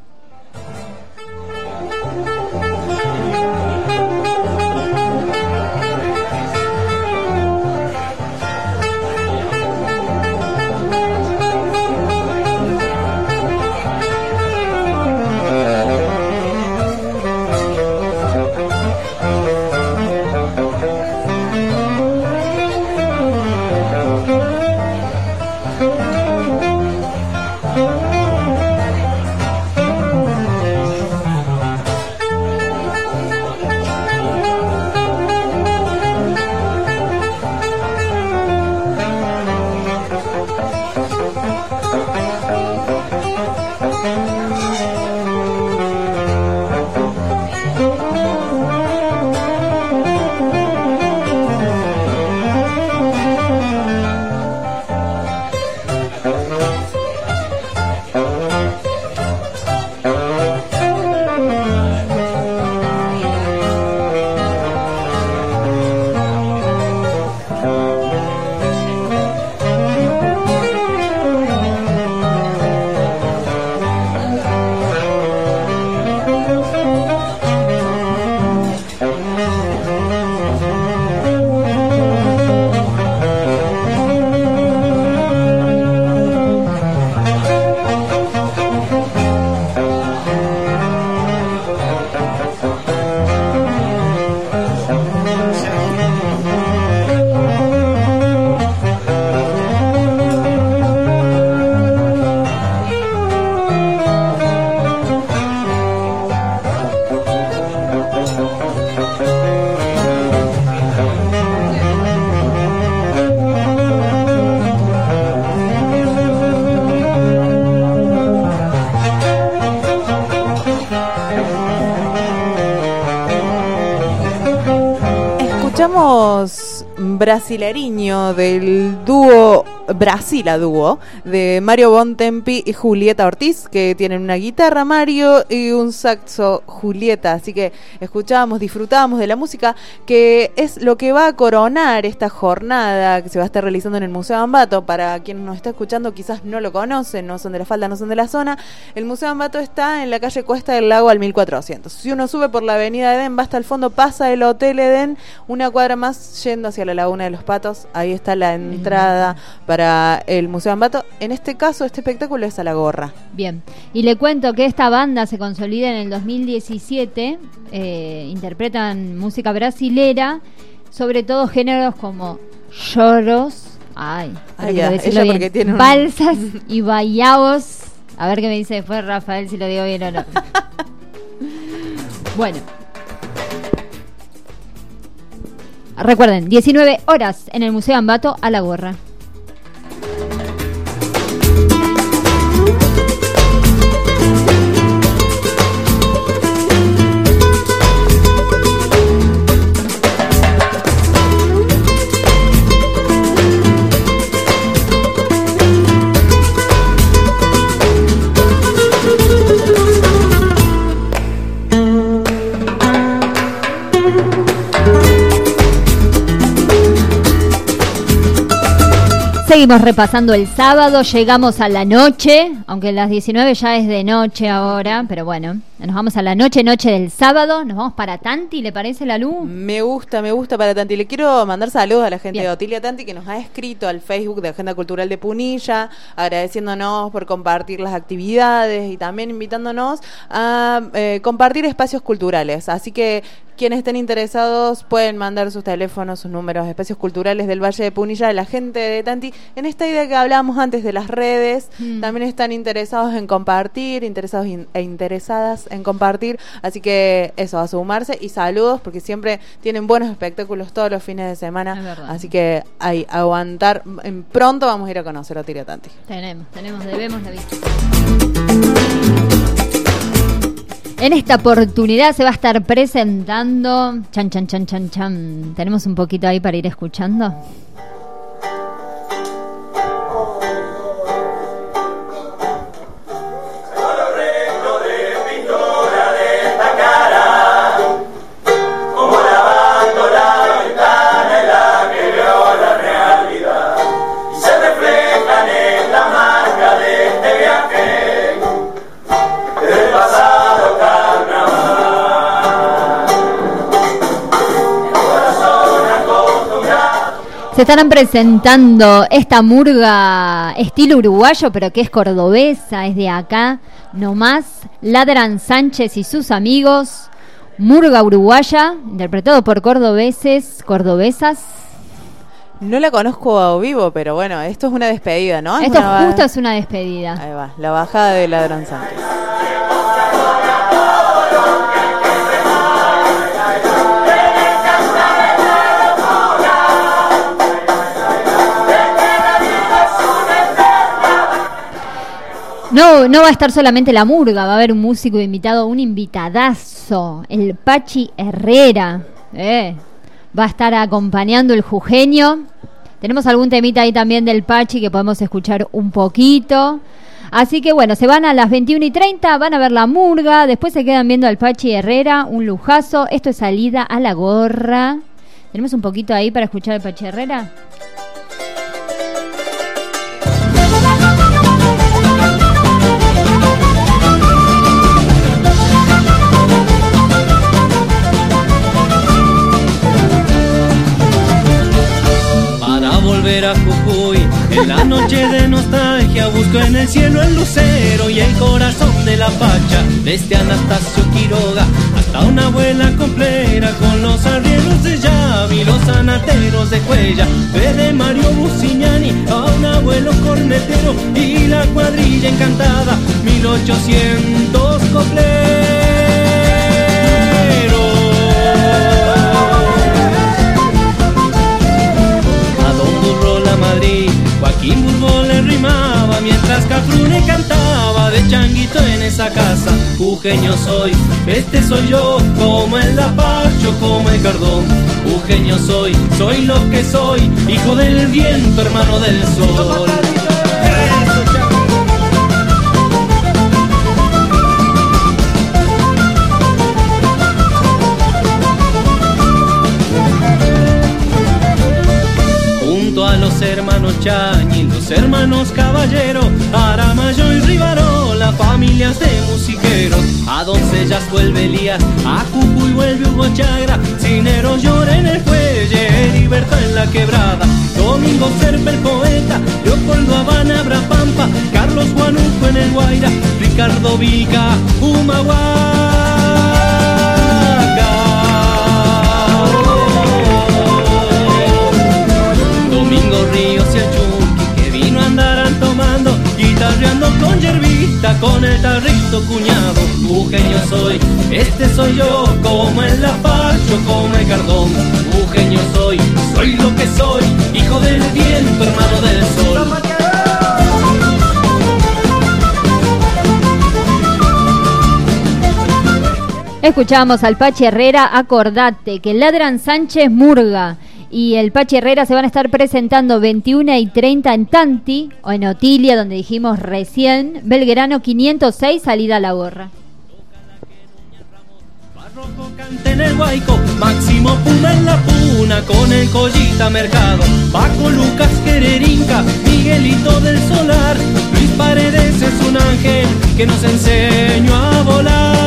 Brasileriño del dúo Brasil a dúo de Mario Bontempi y Julieta Ortiz, que tienen una guitarra Mario y un saxo Julieta. Así que escuchábamos, disfrutábamos de la música, que es lo que va a coronar esta jornada que se va a estar realizando en el Museo Ambato. Para quien nos está escuchando quizás no lo conocen, no son de La Falda, no son de la zona. El Museo Ambato está en la calle Cuesta del Lago al 1400. Si uno sube por la avenida Edén, va hasta el fondo, pasa el Hotel Edén, una cuadra más yendo hacia la Laguna de los Patos. Ahí está la entrada para el Museo Ambato. En este caso, este espectáculo es a la gorra. Bien, y le cuento que esta banda se consolida en el 2017, interpretan música brasilera, sobre todo géneros como choros, porque tiene balsas y baiaos. A ver qué me dice después Rafael, si lo digo bien o no. Bueno, recuerden, 19 horas en el Museo Ambato a la gorra. Seguimos repasando el sábado, llegamos a la noche, aunque las 19 ya es de noche ahora, pero bueno, nos vamos a la noche del sábado, nos vamos para Tanti, ¿le parece, Lalu? Me gusta para Tanti. Le quiero mandar saludos a la gente de Otilia Tanti, que nos ha escrito al Facebook de Agenda Cultural de Punilla, agradeciéndonos por compartir las actividades y también invitándonos a compartir espacios culturales. Así que quienes estén interesados pueden mandar sus teléfonos, sus números, espacios culturales del Valle de Punilla, de la gente de Tanti. En esta idea que hablábamos antes de las redes, también están interesados en compartir, interesadas en compartir. Así que eso, a sumarse y saludos, porque siempre tienen buenos espectáculos todos los fines de semana. Así que hay aguantar. Pronto vamos a ir a conocer a Otilia Tanti. Debemos la vista. En esta oportunidad se va a estar presentando chan. Tenemos un poquito ahí para ir escuchando. Se estarán presentando esta murga estilo uruguayo, pero que es cordobesa, es de acá nomás. Ladran Sánchez y sus amigos. Murga uruguaya, interpretado por cordobesas. No la conozco a vivo, pero bueno, esto es una despedida, ¿no? Esto justo es una despedida. Ahí va, la bajada de Ladran Sánchez. No va a estar solamente la murga, va a haber un músico invitado, un invitadazo, el Pachi Herrera. Va a estar acompañando el jujeño. Tenemos algún temita ahí también del Pachi que podemos escuchar un poquito. Así que bueno, se van a las 21:30, van a ver la murga, después se quedan viendo al Pachi Herrera, un lujazo. Esto es Salida a la Gorra. ¿Tenemos un poquito ahí para escuchar al Pachi Herrera? Volver a Jujuy, en la noche de nostalgia busco en el cielo el lucero y el corazón de la Pacha, desde Anastasio Quiroga hasta una abuela complera con los arrieros de Yavi, los anateros de Cuella, de Mario Buciñani a un abuelo cornetero y la cuadrilla encantada, 1800 copleros. Madrid, Joaquín Burbo le rimaba mientras Cafrune cantaba de changuito en esa casa. Jujeño soy, este soy yo, como el Lapacho, como el Cardón. Jujeño soy lo que soy, hijo del viento, hermano del sol. A los hermanos Chañi, los hermanos Caballero, Aramayo y Rivarola, familias de musiqueros. A Doncellas vuelve Elías, a Jujuy vuelve Hugo Chagra, Cinero llora en el fuelle, Heriberto en la quebrada, Domingo Serpa el poeta, Leopoldo Habana, Brapampa, Carlos Guanuco en el Guaira, Ricardo Vica, Humahuaca. Domingo Ríos y el Chunqui que vino a andar tomando, guitarreando con yerbita, con el tarrito cuñado. Jujeño soy, este soy yo, como el Lapacho, como el Cardón. Jujeño soy lo que soy, hijo del viento, hermano del sol. Escuchamos al Pachi Herrera. Acordate que Ladran Sánchez, murga y el Pachi Herrera se van a estar presentando 21:30 en Tanti o en Otilia, donde dijimos recién, Belgrano 506, salida a la Gorra. En el Guayco, Máximo Puma en la Puna, con el Collita Mercado, Paco Lucas Quererinca, Miguelito del Solar, Luis Paredes es un ángel que nos enseñó a volar.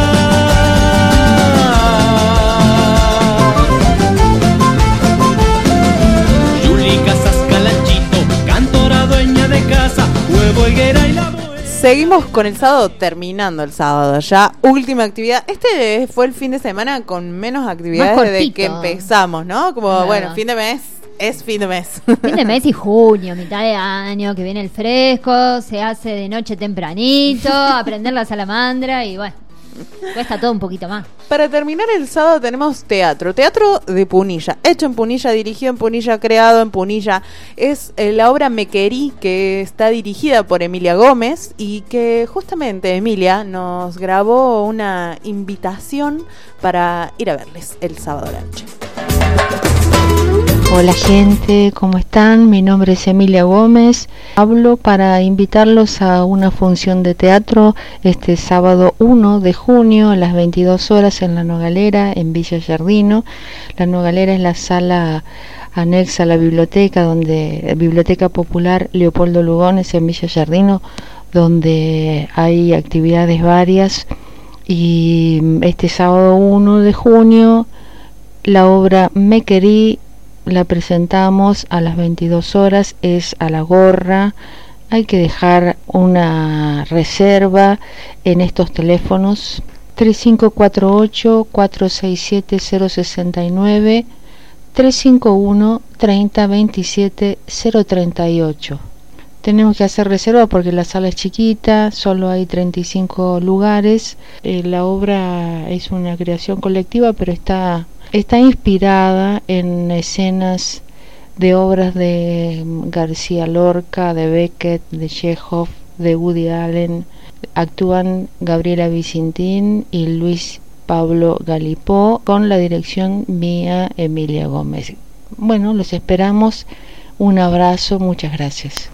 Yuli Casas Calachito, cantora dueña de casa, Huevo Higuera y la... Seguimos con el sábado, terminando el sábado ya, última actividad. Este fue el fin de semana con menos actividades desde que empezamos, ¿no? Como, bueno, fin de mes es fin de mes. Fin de mes y junio, mitad de año, que viene el fresco, se hace de noche tempranito, aprender la salamandra y bueno, cuesta todo un poquito más. Para terminar el sábado tenemos teatro de Punilla, hecho en Punilla, dirigido en Punilla, creado en Punilla. Es la obra Me Querí, que está dirigida por Emilia Gómez y que justamente Emilia nos grabó una invitación para ir a verles el sábado a la noche. Hola gente, ¿cómo están? Mi nombre es Emilia Gómez. Hablo para invitarlos a una función de teatro este sábado 1 de junio a las 22 horas en La Nogalera, en Villa Giardino. La Nogalera es la sala anexa a la biblioteca, Biblioteca Popular Leopoldo Lugones en Villa Giardino, donde hay actividades varias. Y este sábado 1 de junio la obra Me Querí la presentamos a las 22 horas, es a la gorra. Hay que dejar una reserva en estos teléfonos 3548-467-069, 351-3027-038. Tenemos que hacer reserva porque la sala es chiquita, solo hay 35 lugares. La obra es una creación colectiva, pero está inspirada en escenas de obras de García Lorca, de Beckett, de Chekhov, de Woody Allen. Actúan Gabriela Vicentín y Luis Pablo Galipó, con la dirección mía, Emilia Gómez. Bueno, los esperamos. Un abrazo, muchas gracias.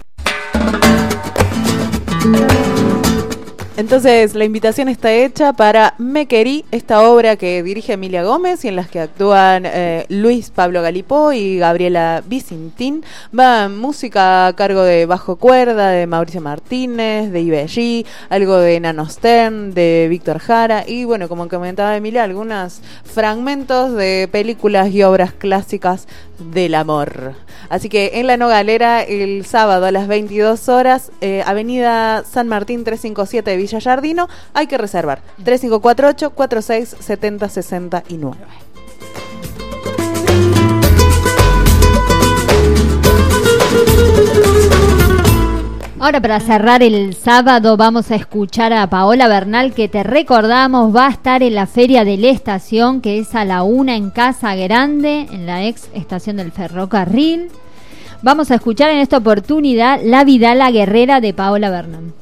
Entonces la invitación está hecha para Me Querí, esta obra que dirige Emilia Gómez y en las que actúan Luis Pablo Galipó y Gabriela Vicentín. Va música a cargo de bajo cuerda de Mauricio Martínez, de Ibelli, algo de Nano Stern, de Víctor Jara y bueno, como comentaba Emilia, algunos fragmentos de películas y obras clásicas del amor. Así que en La Nogalera el sábado a las 22 horas, Avenida San Martín 357 de Villa Giardino, hay que reservar 3548-467069. Ahora para cerrar el sábado vamos a escuchar a Paola Bernal, que te recordamos va a estar en la Feria de la Estación, que es a la 1 en Casa Grande, en la ex estación del ferrocarril. Vamos a escuchar en esta oportunidad La Vidala Guerrera de Paola Bernal.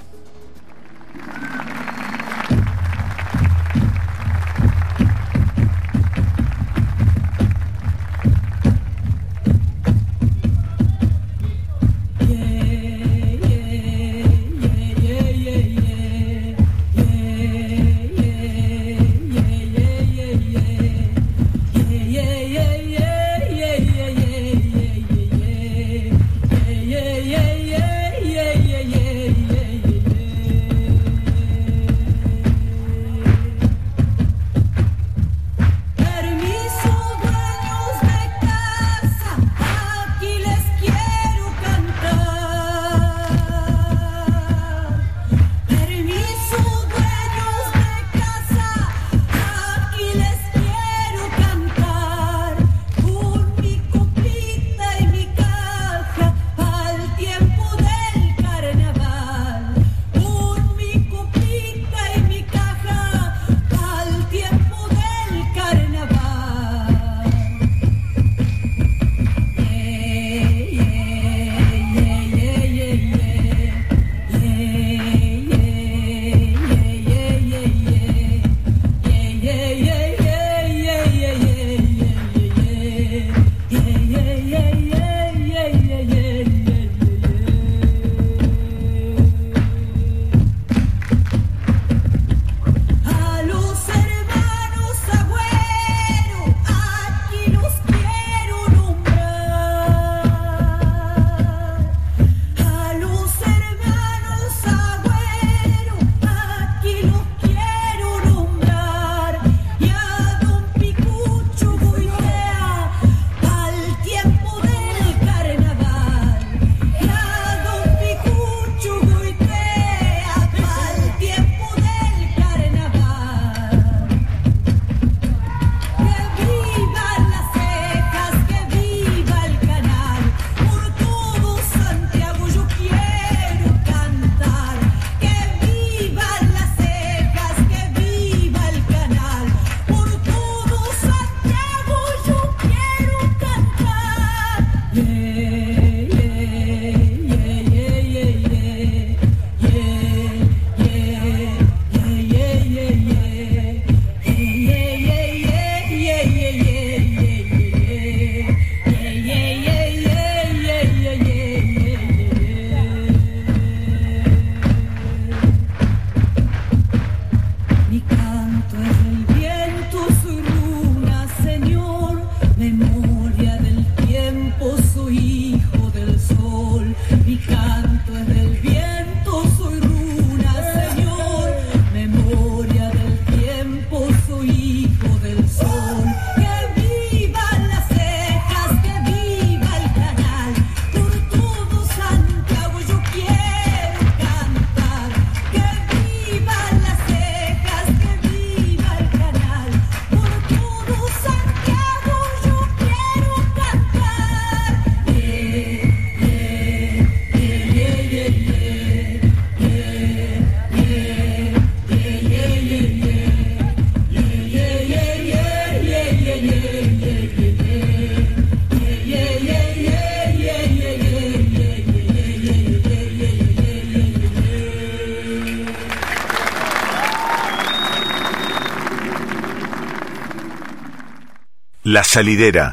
La Salidera.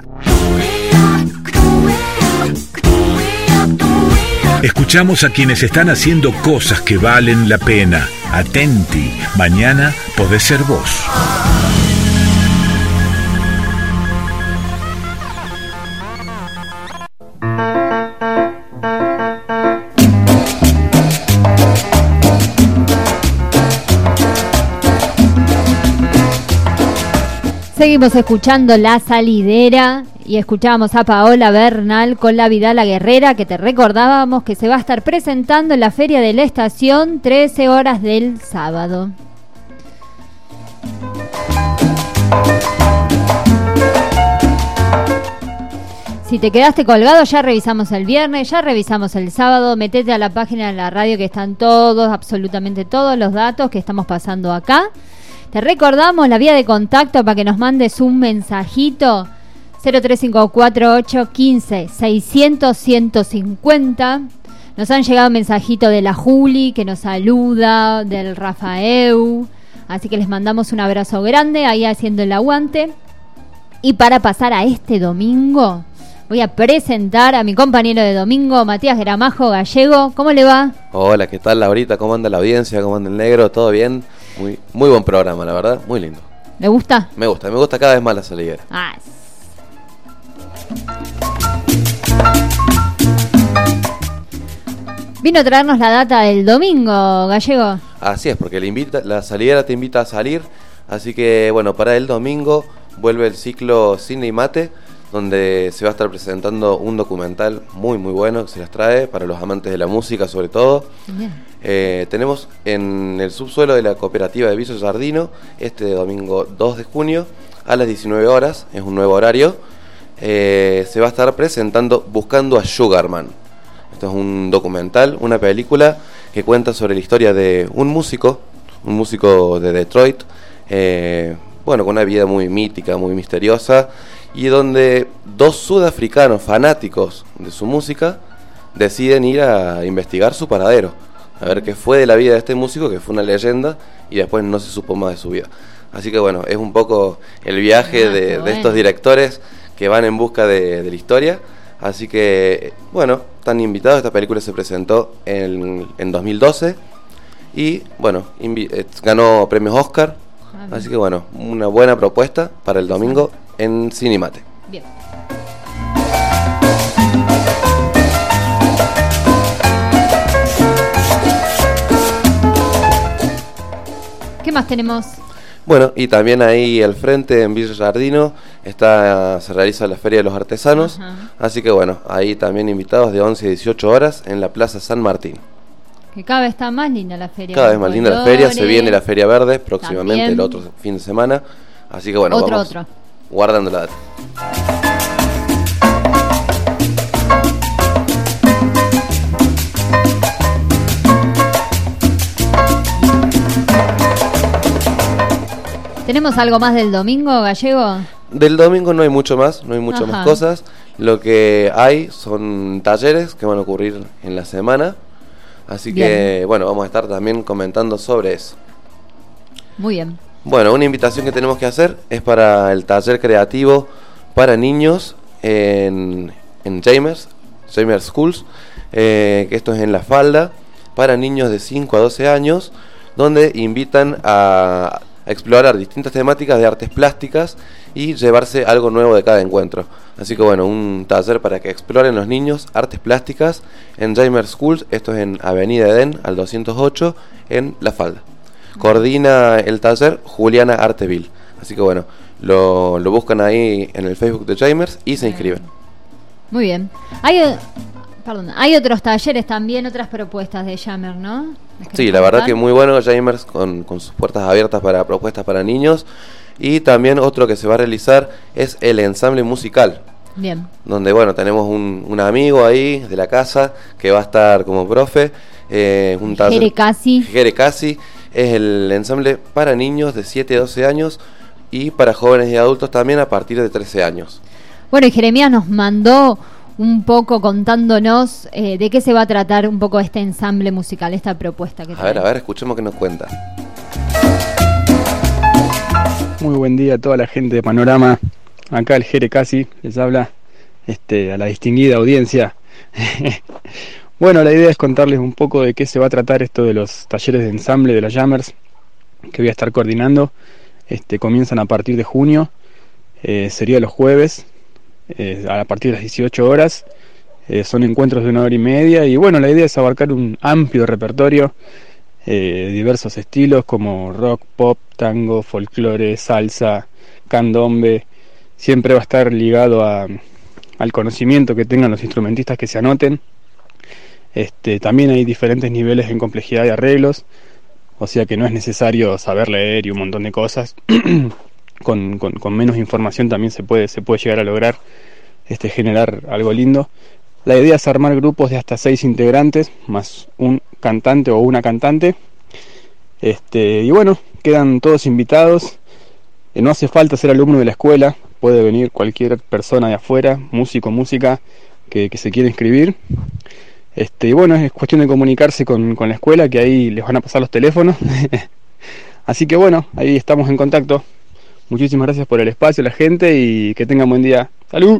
Escuchamos a quienes están haciendo cosas que valen la pena. Atenti, mañana podés ser vos. Seguimos escuchando La Salidera y escuchábamos a Paola Bernal con La Vidala Guerrera, que te recordábamos que se va a estar presentando en la Feria de la Estación 13 horas del sábado. Si te quedaste colgado, ya revisamos el viernes, ya revisamos el sábado. Metete a la página de la radio que están todos, absolutamente todos los datos que estamos pasando acá. Te recordamos la vía de contacto para que nos mandes un mensajito. 03548 15 600 150. Nos han llegado mensajitos de la Juli que nos saluda, del Rafael. Así que les mandamos un abrazo grande ahí haciendo el aguante. Y para pasar a este domingo, voy a presentar a mi compañero de domingo, Matías Gramajo Gallego. ¿Cómo le va? Hola, ¿qué tal, Laurita? ¿Cómo anda la audiencia? ¿Cómo anda el negro? ¿Todo bien? Muy buen programa, la verdad, muy lindo. ¿Le gusta? Me gusta cada vez más La Salidera. Vino a traernos la data del domingo, Gallego. Así es, porque La Salidera te invita a salir, así que bueno, para el domingo vuelve el ciclo Cine y Mate, donde se va a estar presentando un documental muy bueno que se les trae para los amantes de la música sobre todo. Tenemos en el subsuelo de la cooperativa de Villa Giardino este domingo 2 de junio a las 19 horas, es un nuevo horario, se va a estar presentando Buscando a Sugarman. Esto es un documental, una película que cuenta sobre la historia de un músico de Detroit, con una vida muy mítica, muy misteriosa, y donde dos sudafricanos fanáticos de su música deciden ir a investigar su paradero, a ver qué fue de la vida de este músico, que fue una leyenda, y después no se supo más de su vida. Así que bueno, es un poco el viaje de estos directores que van en busca de la historia. Así que, bueno, están invitados. Esta película se presentó en 2012 y, bueno, ganó premios Oscar. Así que, bueno, una buena propuesta para el domingo en Cine y Mate. Bien. ¿Qué más tenemos? Bueno, y también ahí al frente en Villa Giardino se realiza la Feria de los Artesanos. Así que bueno, ahí también invitados de 11 a 18 horas en la Plaza San Martín. Que cada vez está más linda la feria. Cada vez más linda la feria, se viene la Feria Verde próximamente, también el otro fin de semana. Así que bueno, vamos guardando la data. ¿Tenemos algo más del domingo, Gallego? Del domingo no hay mucho más, más cosas. Lo que hay son talleres que van a ocurrir en la semana. Así que, bueno, vamos a estar también comentando sobre eso. Muy bien. Bueno, una invitación que tenemos que hacer es para el taller creativo para niños en Jamers Schools, que esto es en La Falda, para niños de 5 a 12 años, donde invitan a explorar distintas temáticas de artes plásticas y llevarse algo nuevo de cada encuentro. Así que bueno, un taller para que exploren los niños artes plásticas en Jamers Schools. Esto es en Avenida Edén al 208 en La Falda. Coordina el taller Juliana Arteville. Así que bueno, lo buscan ahí en el Facebook de Jamers y se inscriben. Muy bien. Hay otros talleres también, otras propuestas de Jamers, ¿no? Sí, la verdad que muy bueno Jamers con sus puertas abiertas para propuestas para niños. Y también otro que se va a realizar es el ensamble musical. Bien. Donde bueno, tenemos un amigo ahí de la casa que va a estar como profe. Jere Casi. Es el ensamble para niños de 7 a 12 años y para jóvenes y adultos también a partir de 13 años. Bueno, y Jeremías nos mandó un poco contándonos de qué se va a tratar un poco este ensamble musical, esta propuesta que trae. A ver, escuchemos qué nos cuenta. Muy buen día a toda la gente de Panorama. Acá el Jere Casi les habla a la distinguida audiencia. Bueno, la idea es contarles un poco de qué se va a tratar esto de los talleres de ensamble de la Jammers que voy a estar coordinando. Comienzan a partir de junio, sería los jueves, a partir de las 18 horas. Son encuentros de 1 hora y media y bueno, la idea es abarcar un amplio repertorio de diversos estilos como rock, pop, tango, folclore, salsa, candombe. Siempre va a estar ligado al conocimiento que tengan los instrumentistas que se anoten. También hay diferentes niveles en complejidad de arreglos, o sea que no es necesario saber leer y un montón de cosas. con menos información también se puede llegar a lograr generar algo lindo. La idea es armar grupos de hasta 6 integrantes, más un cantante o una cantante. Y bueno, quedan todos invitados. No hace falta ser alumno de la escuela, puede venir cualquier persona de afuera, músico, música, que se quiera inscribir. Y bueno, es cuestión de comunicarse con la escuela, que ahí les van a pasar los teléfonos. Así que bueno, ahí estamos en contacto. Muchísimas gracias por el espacio, la gente, y que tengan buen día. ¡Salud!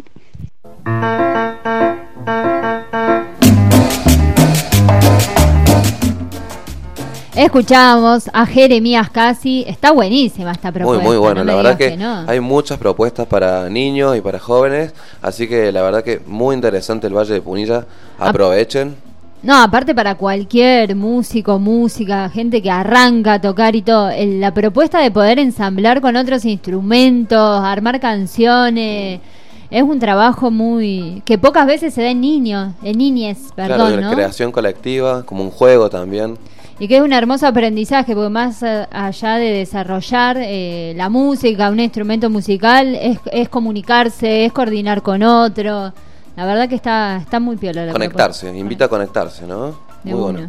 Escuchábamos a Jeremías Casi. Está buenísima esta propuesta. Muy bueno, no la verdad que no. Hay muchas propuestas para niños y para jóvenes, así que la verdad que muy interesante el Valle de Punilla. Aprovechen. No, aparte para cualquier músico, música, gente que arranca a tocar y todo, la propuesta de poder ensamblar con otros instrumentos, armar canciones, es un trabajo que pocas veces se da en niñes, perdón, claro, ¿no? Creación colectiva, como un juego también. Y que es un hermoso aprendizaje, porque más allá de desarrollar la música, un instrumento musical, es comunicarse, es coordinar con otro. La verdad que está muy piola la Conectarse, propuesta. Invita a conectarse, ¿no? De muy una. bueno.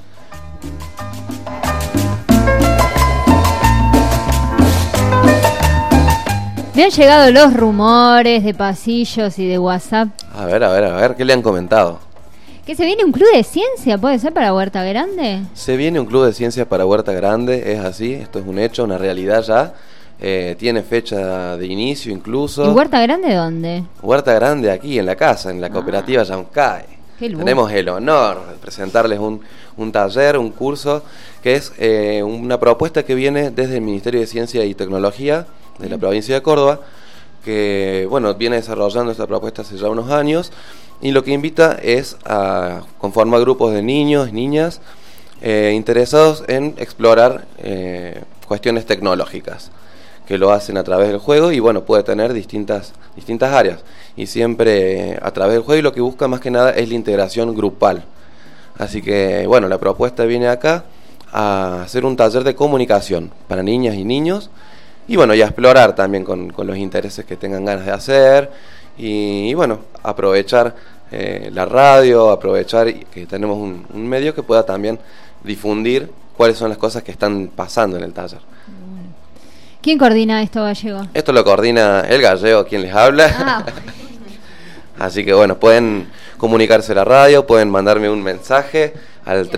Me han llegado los rumores de pasillos y de WhatsApp. A ver, ¿qué le han comentado? Que se viene un club de ciencia, ¿puede ser para Huerta Grande? Se viene un club de ciencia para Huerta Grande, es así, esto es un hecho, una realidad ya. Tiene fecha de inicio incluso. ¿Y Huerta Grande dónde? Huerta Grande aquí en la casa, en la cooperativa Yamcay. Tenemos el honor de presentarles un taller, un curso, que es una propuesta que viene desde el Ministerio de Ciencia y Tecnología de la provincia de Córdoba, que bueno, viene desarrollando esta propuesta hace ya unos años, y lo que invita es a conformar grupos de niños, niñas, interesados en explorar cuestiones tecnológicas, que lo hacen a través del juego y bueno, puede tener distintas áreas, y siempre a través del juego, y lo que busca más que nada es la integración grupal. Así que bueno, la propuesta viene acá a hacer un taller de comunicación para niñas y niños, y bueno, y a explorar también con los intereses que tengan ganas de hacer, y bueno, aprovechar la radio, aprovechar que tenemos un medio que pueda también difundir cuáles son las cosas que están pasando en el taller. ¿Quién coordina esto, Gallego? Esto lo coordina el Gallego, quien les habla. Así que bueno, pueden comunicarse a la radio, pueden mandarme un mensaje al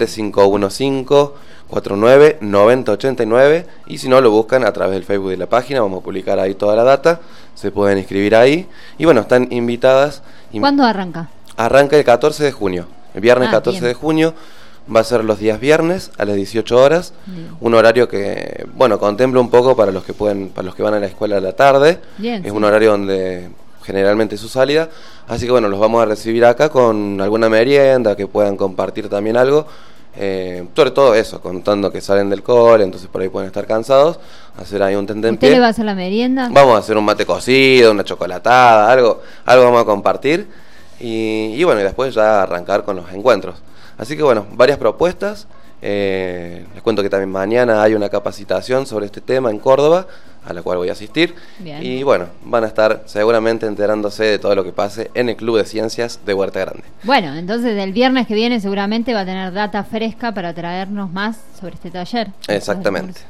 3515-49-9089, y si no, lo buscan a través del Facebook de la página, vamos a publicar ahí toda la data, se pueden inscribir ahí, y bueno, están invitadas. ¿Cuándo arranca? Arranca el 14 de junio, el viernes 14 de junio, va a ser los días viernes a las 18 horas, un horario que, bueno, contempla un poco para los que van a la escuela a la tarde. Bien, es un horario donde generalmente es su salida, así que bueno, los vamos a recibir acá con alguna merienda, que puedan compartir también algo, sobre todo eso, contando que salen del cole, entonces por ahí pueden estar cansados, hacer ahí un tentempié. ¿Usted le va a hacer la merienda? Vamos a hacer un mate cocido, una chocolatada, algo vamos a compartir, y bueno, y después ya arrancar con los encuentros. Así que bueno, varias propuestas. Les cuento que también mañana hay una capacitación sobre este tema en Córdoba, a la cual voy a asistir. Bien. Y bueno, van a estar seguramente enterándose de todo lo que pase en el Club de Ciencias de Huerta Grande. Bueno, entonces el viernes que viene seguramente va a tener data fresca para traernos más sobre este taller. Exactamente.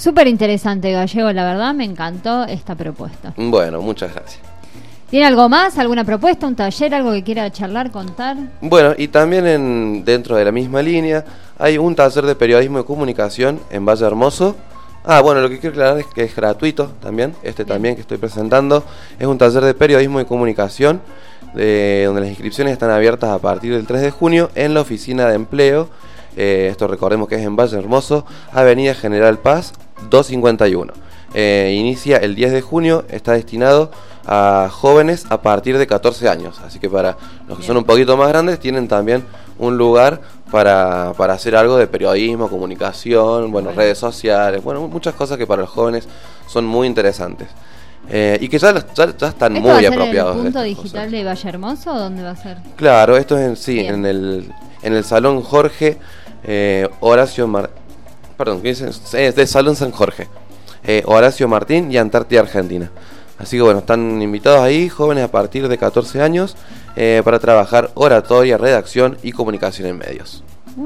súper interesante, Gallego, la verdad me encantó esta propuesta. Bueno, muchas gracias. ¿Tiene algo más? ¿Alguna propuesta? ¿Un taller? ¿Algo que quiera charlar, contar? Bueno, y también dentro de la misma línea hay un taller de periodismo y comunicación en Valle Hermoso. Bueno, lo que quiero aclarar es que es gratuito también. También que estoy presentando es un taller de periodismo y comunicación donde las inscripciones están abiertas a partir del 3 de junio en la oficina de empleo. Esto recordemos que es en Valle Hermoso, Avenida General Paz 251. Inicia el 10 de junio, está destinado a jóvenes a partir de 14 años. Así que para los que son un poquito más grandes tienen también un lugar para hacer algo de periodismo, comunicación, redes sociales, muchas cosas que para los jóvenes son muy interesantes. Y que ya están muy va a ser apropiados. ¿En el punto digital de Valle Hermoso o dónde va a ser? Claro, esto es en el Salón Jorge Horacio perdón, ¿qué dicen? Es del Salón San Jorge, Horacio Martín y Antártida, Argentina. Así que están invitados ahí, jóvenes a partir de 14 años, para trabajar oratoria, redacción y comunicación en medios.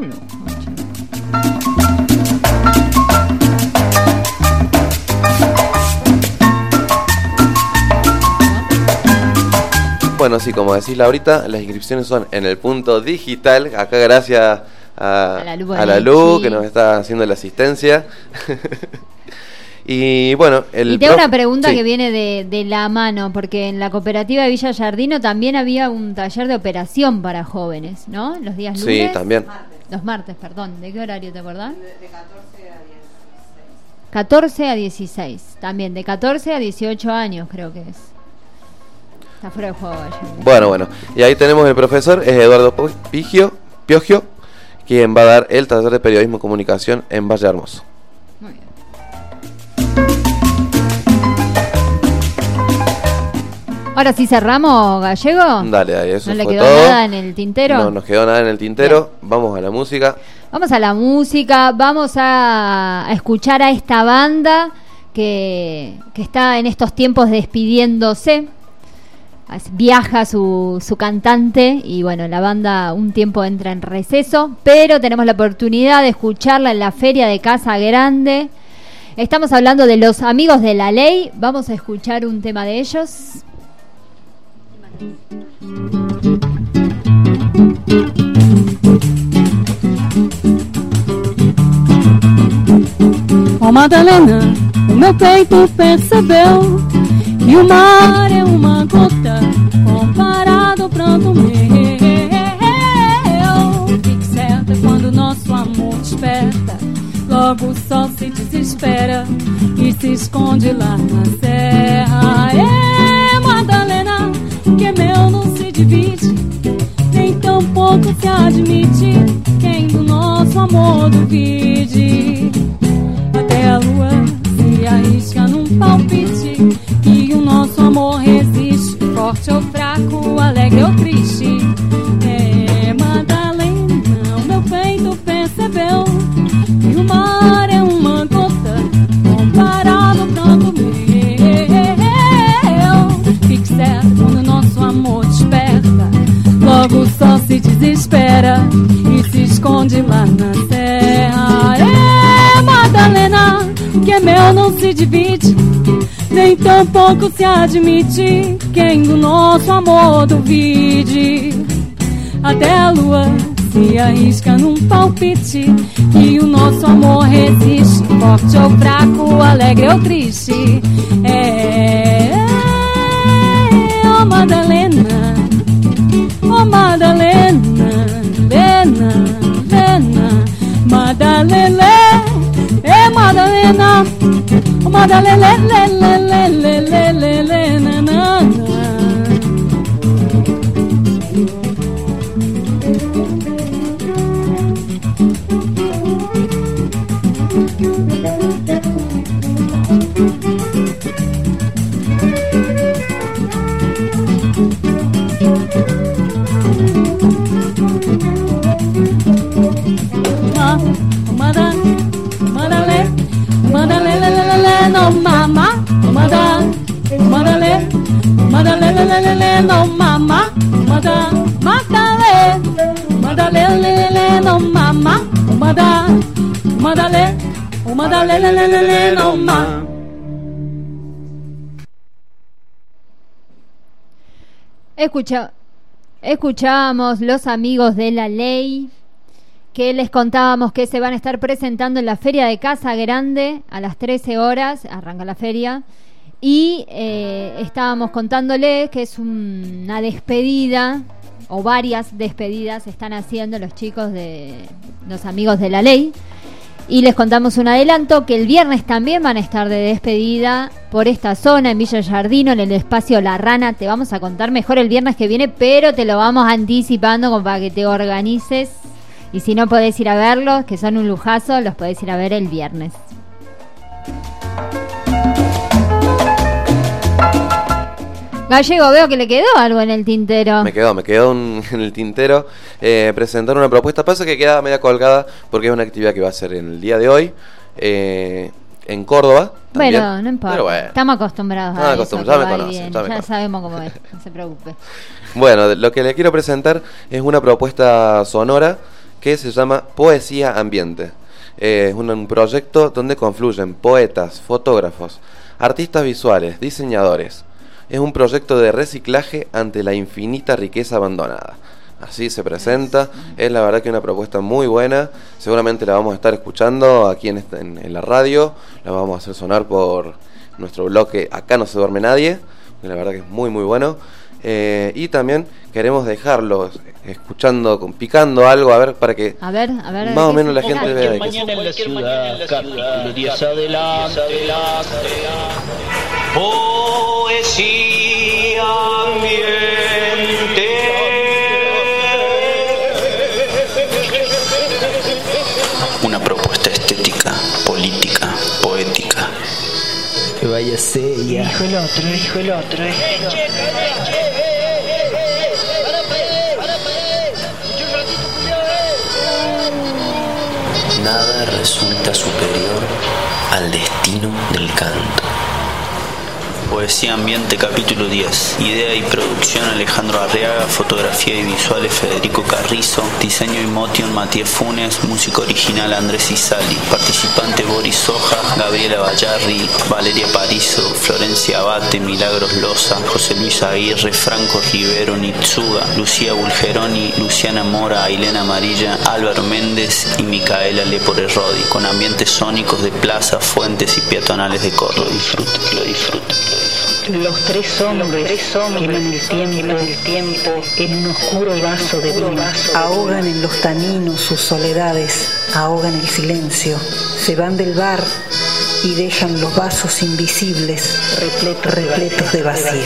Bueno, sí, como decís Laurita, las inscripciones son en el punto digital, acá gracias a la Lu que nos está haciendo la asistencia. Y bueno, y tengo una pregunta que viene de la mano, porque en la cooperativa de Villa Yardino también había un taller de operación para jóvenes, ¿no? Los días lunes. Sí, también. Los martes, perdón. ¿De qué horario te acordás? De 14 a 16. También, de 14 a 18 años creo que es. Está fuera de juego. Bueno. Y ahí tenemos el profesor, es Eduardo Piogio, quien va a dar el taller de periodismo y comunicación en Valle Hermoso. Muy bien. Ahora sí cerramos, Gallego. Dale, eso ¿No le fue quedó todo. nada en el tintero? No nos quedó nada en el tintero. Bien. Vamos a la música. Vamos a la música, vamos a escuchar a esta banda que está en estos tiempos despidiéndose. Viaja su cantante y la banda un tiempo entra en receso, pero tenemos la oportunidad de escucharla en la feria de Casa Grande. Estamos hablando de Los Amigos de la Ley. Vamos a escuchar un tema de ellos. Ó Madalena, o meu peito percebeu que o mar é uma gota comparado ao pranto meu. Fique certa quando nosso amor desperta, logo o sol se desespera e se esconde lá na serra. Madalena, que é meu não se divide, nem tão pouco se admite, quem do nosso amor duvide. Até a lua se arrisca num palpite, e o nosso amor resiste, forte ou fraco, alegre ou triste. Madalena, o meu peito percebeu que o mar é uma gota comparado ao pranto meu. Fique certo quando nosso amor desperta, logo o sol se desespera e se esconde lá na serra. Madalena, que é meu não se divide, nem tão pouco se admite, quem do nosso amor duvide. Até a lua se arrisca num palpite, e o nosso amor resiste, forte ou fraco, alegre ou triste. Oh Madalena, oh Madalena, Lena, Lena, Madalena, Madalena, oh Madalena, Lena. No mama, Madalena, no mama, Madalena, no mama, Madalena, Uma da lelelelele no mar. Escuchamos Los Amigos de la Ley, que les contábamos que se van a estar presentando en la Feria de Casa Grande a las 13 horas, arranca la feria, y estábamos contándoles que es una despedida, o varias despedidas están haciendo los chicos de Los Amigos de la Ley, y les contamos un adelanto que el viernes también van a estar de despedida por esta zona en Villa Giardino, en el espacio La Rana. Te vamos a contar mejor el viernes que viene, pero te lo vamos anticipando como para que te organices. Y si no podés ir a verlos, que son un lujazo, los podés ir a ver el viernes. Gallego, veo que le quedó algo en el tintero. Me quedó en el tintero presentar una propuesta. Pasa que queda media colgada porque es una actividad que va a ser en el día de hoy en Córdoba. También. Bueno, no importa. Pero bueno, estamos acostumbrados a eso. Ya me conocen. Ya sabemos cómo es, no se preocupe. Bueno, lo que le quiero presentar es una propuesta sonora que se llama Poesía Ambiente. Es un proyecto donde confluyen poetas, fotógrafos, artistas visuales, diseñadores. Es un proyecto de reciclaje ante la infinita riqueza abandonada. Así se presenta, es la verdad que una propuesta muy buena. Seguramente la vamos a estar escuchando aquí en la radio, la vamos a hacer sonar por nuestro bloque Acá no se duerme nadie, que la verdad que es muy muy bueno. Y también queremos dejarlos escuchando, picando algo, a ver, para que a ver, más o menos la gente vea de qué mañana en la ciudad, capítulo 10 adelante. Poesía ambiente. Una propuesta estética, política, poética. Que vaya seria. Dijo el otro. Nada resulta superior al destino del canto. Poesía Ambiente, capítulo 10. Idea y producción Alejandro Arriaga. Fotografía y visuales Federico Carrizo. Diseño y motion Matías Funes. Música original Andrés Isali. Participante Boris Soja, Gabriela Bayarri, Valeria Parizo, Florencia Abate, Milagros Loza, José Luis Aguirre, Franco Rivero, Nitsuga, Lucía Bulgeroni, Luciana Mora, Ailena Amarilla, Álvaro Méndez y Micaela Lepore Rodi. Con ambientes sónicos de plazas, fuentes y peatonales de Córdoba. Que lo disfruten. Los tres hombres queman el tiempo en un oscuro vaso de vino. Ahogan en los taninos sus soledades, ahogan el silencio. Se van del bar y dejan los vasos invisibles repletos de vacío.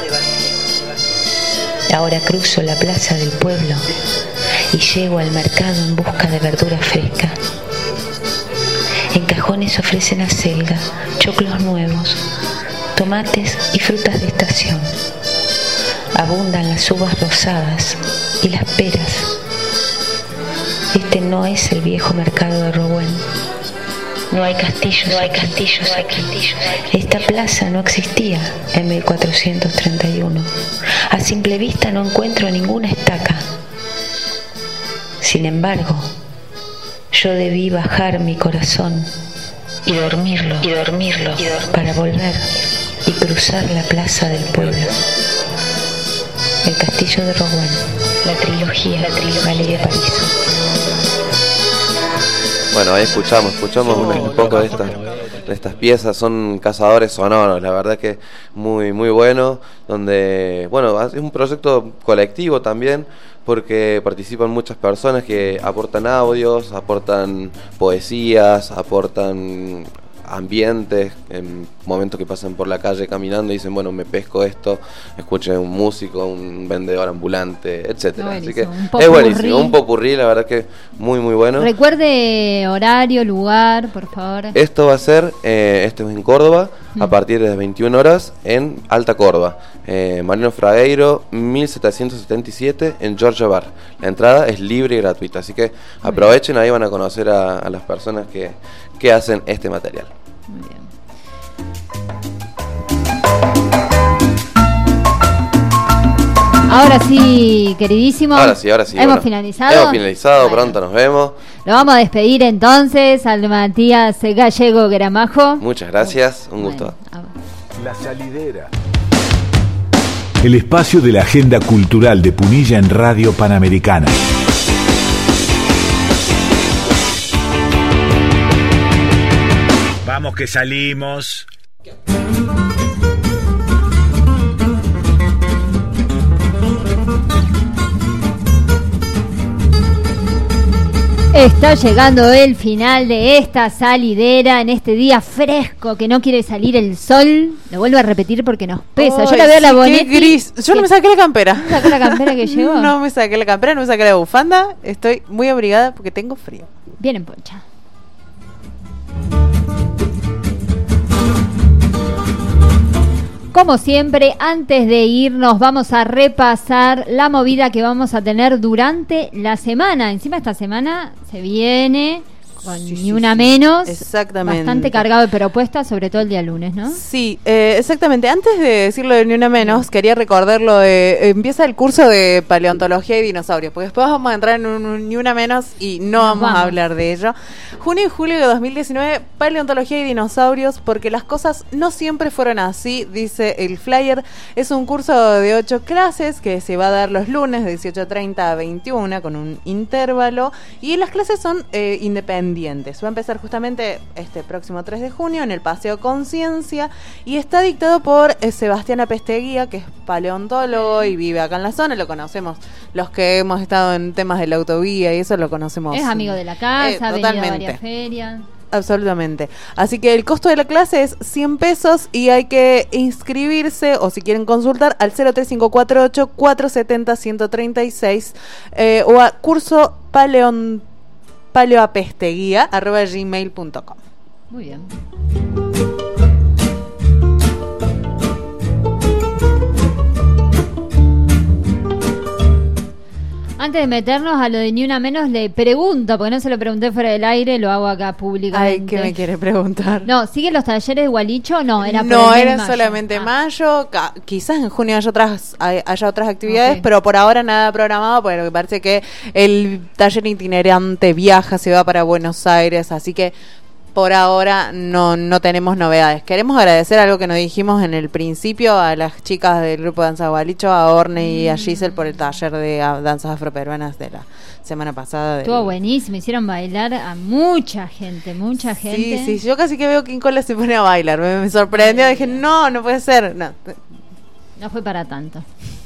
Ahora cruzo la plaza del pueblo y llego al mercado en busca de verdura fresca. En cajones ofrecen acelga, choclos nuevos, tomates y frutas de estación. Abundan las uvas rosadas y las peras. Este no es el viejo mercado de Rouen. No hay castillos. Esta plaza no existía en 1431. A simple vista no encuentro ninguna estaca. Sin embargo, yo debí bajar mi corazón y dormirlo para volver y cruzar la plaza del pueblo. El castillo de Rouen, la trilogía Valeria Parizo. Bueno, ahí escuchamos un poco de estas piezas. Son cazadores sonoros, la verdad que muy muy bueno, donde bueno, es un proyecto colectivo también, porque participan muchas personas que aportan audios, aportan poesías, aportan ambientes, en momentos que pasan por la calle caminando y dicen, bueno, me pesco esto, escuchen un músico, un vendedor ambulante, etcétera. Así que es buenísimo, un popurrí, la verdad que muy muy bueno. Recuerde horario, lugar, por favor. Esto va a ser, esto es en Córdoba, a partir de las 21 horas en Alta Córdoba, Mariano Fragueiro 1777 en Georgia Bar. La entrada es libre y gratuita, así que aprovechen, ahí van a conocer a las personas que hacen este material. Muy bien. Ahora sí, queridísimo. Ahora sí. Hemos Bueno, finalizado. Hemos finalizado, pronto nos vemos. Lo vamos a despedir entonces al Matías Gallego Gramajo. Muchas gracias, un gusto. La Salidera. El espacio de la agenda cultural de Punilla en Radio Panamericana. Vamos que salimos. Está llegando el final de esta salidera en este día fresco que no quiere salir el sol. Lo vuelvo a repetir porque nos pesa. Ay, yo la veo a la sí, Bonetti. qué gris. Yo no me saqué la campera. ¿No sacó la campera que llevó? No me saqué la campera, no me saqué la bufanda. Estoy muy abrigada porque tengo frío. Bien en poncha. Como siempre, antes de irnos vamos a repasar la movida que vamos a tener durante la semana. Encima esta semana se viene con ni una menos. Exactamente. Bastante cargado de propuestas, sobre todo el día lunes, ¿no? Sí, exactamente. Antes de decirlo de ni una menos, quería recordarlo de... empieza el curso de paleontología y dinosaurios, porque después vamos a entrar en un ni una menos y no vamos a hablar de ello. Junio y julio de 2019, paleontología y dinosaurios, porque las cosas no siempre fueron así, dice el flyer. Es un curso de 8 clases que se va a dar los lunes de 18:30 a 21 con un intervalo, y las clases son independientes. Va a empezar justamente este próximo 3 de junio en el Paseo Conciencia y está dictado por Sebastián Apesteguía, que es paleontólogo y vive acá en la zona. Lo conocemos los que hemos estado en temas de la autovía y eso lo conocemos. Es amigo de la casa, ha venido a totalmente. varias ferias. Absolutamente. Así que el costo de la clase es 100 pesos y hay que inscribirse, o si quieren consultar, al 03548 470 136 o a curso paleoapesteguía@gmail.com. Muy bien. Antes de meternos a lo de ni una menos, le pregunto, porque no se lo pregunté fuera del aire, lo hago acá públicamente. Ay, ¿qué me quiere preguntar? No, ¿siguen los talleres de Gualicho? No, era por No, el mes de era mayo. solamente mayo. Quizás en junio haya otras actividades, pero por ahora nada programado, porque me parece que el taller itinerante viaja, se va para Buenos Aires, así que por ahora no tenemos novedades. Queremos agradecer algo que nos dijimos en el principio a las chicas del grupo de danza Gualicho, a Orne y a Giselle por el taller de danzas afroperuanas de la semana pasada. Estuvo buenísimo, hicieron bailar a mucha gente. Sí, yo casi que veo que Incola se pone a bailar. Me sorprendió, dije, no puede ser. No fue para tanto.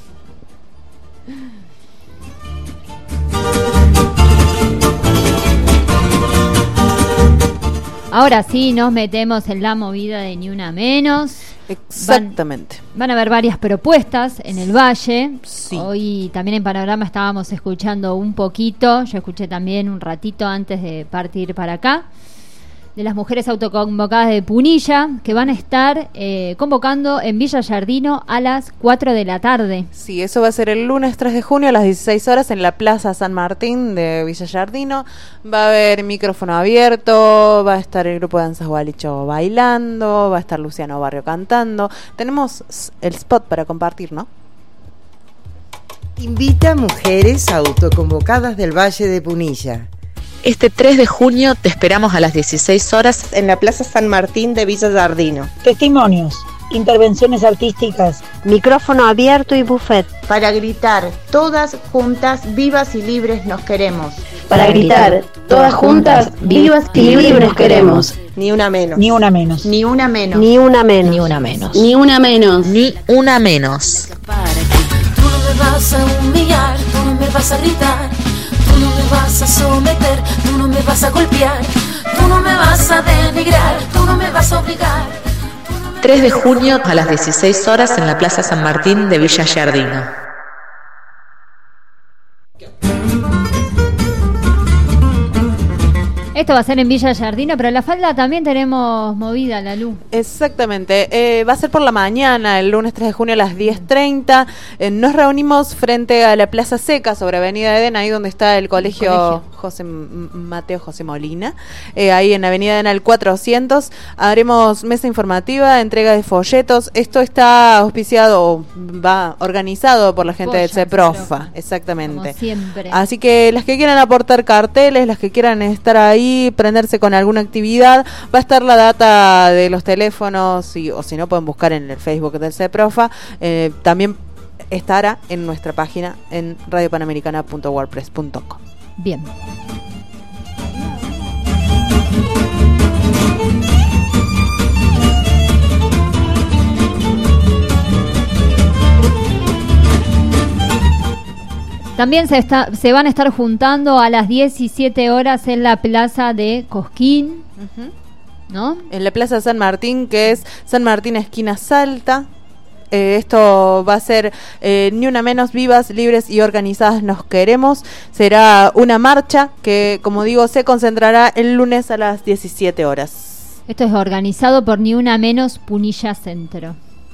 Ahora sí, nos metemos en la movida de ni una menos. Exactamente. Van a haber varias propuestas en el Valle. Sí. Hoy también en Panorama estábamos escuchando un poquito. Yo escuché también un ratito antes de partir para acá. De las mujeres autoconvocadas de Punilla, que van a estar convocando en Villa Giardino a las 4 de la tarde. Sí, eso va a ser el lunes 3 de junio a las 16 horas en la Plaza San Martín de Villa Giardino. Va a haber micrófono abierto, va a estar el grupo de danzas Gualicho bailando, va a estar Luciano Barrio cantando. Tenemos el spot para compartir, ¿no? Invita a mujeres autoconvocadas del Valle de Punilla. Este 3 de junio te esperamos a las 16 horas en la Plaza San Martín de Villa Giardino. Testimonios, intervenciones artísticas, micrófono abierto y buffet. Para gritar, todas juntas, vivas y libres nos queremos. Para gritar, todas juntas, vivas y libres nos queremos. Ni una menos. Ni una menos. Ni una menos. Ni una menos. Ni una menos. Ni una menos. Ni una menos. Tú no me vas a humillar, tú no me vas a gritar. Tú no me vas a someter, tú no me vas a golpear, tú no me vas a denigrar, tú no me vas a obligar. 3 de junio a las 16 horas en la Plaza San Martín de Villa Giardino. Esto va a ser en Villa Giardino, pero en La Falda también tenemos movida, Lalu. Exactamente, va a ser por la mañana, el lunes 3 de junio a las 10:30. Nos reunimos frente a la Plaza Seca, sobre Avenida Edén, ahí donde está el colegio Mateo José Molina, ahí en Avenida Enal 400. Haremos mesa informativa, entrega de folletos. Esto está auspiciado, va organizado por la gente del CEPROFA, exactamente. Como siempre. Así que las que quieran aportar carteles, las que quieran estar ahí, prenderse con alguna actividad, va a estar la data de los teléfonos, o si no pueden buscar en el Facebook del CEPROFA. También estará en nuestra página en radiopanamericana.wordpress.com. Bien. También se van a estar juntando a las 17 horas en la plaza de Cosquín, ¿no? En la plaza San Martín, que es San Martín esquina Salta. Esto va a ser Ni Una Menos, vivas, libres y organizadas nos queremos. Será una marcha que, como digo, se concentrará el lunes a las 17 horas. Esto es organizado por Ni Una Menos Punilla Centro.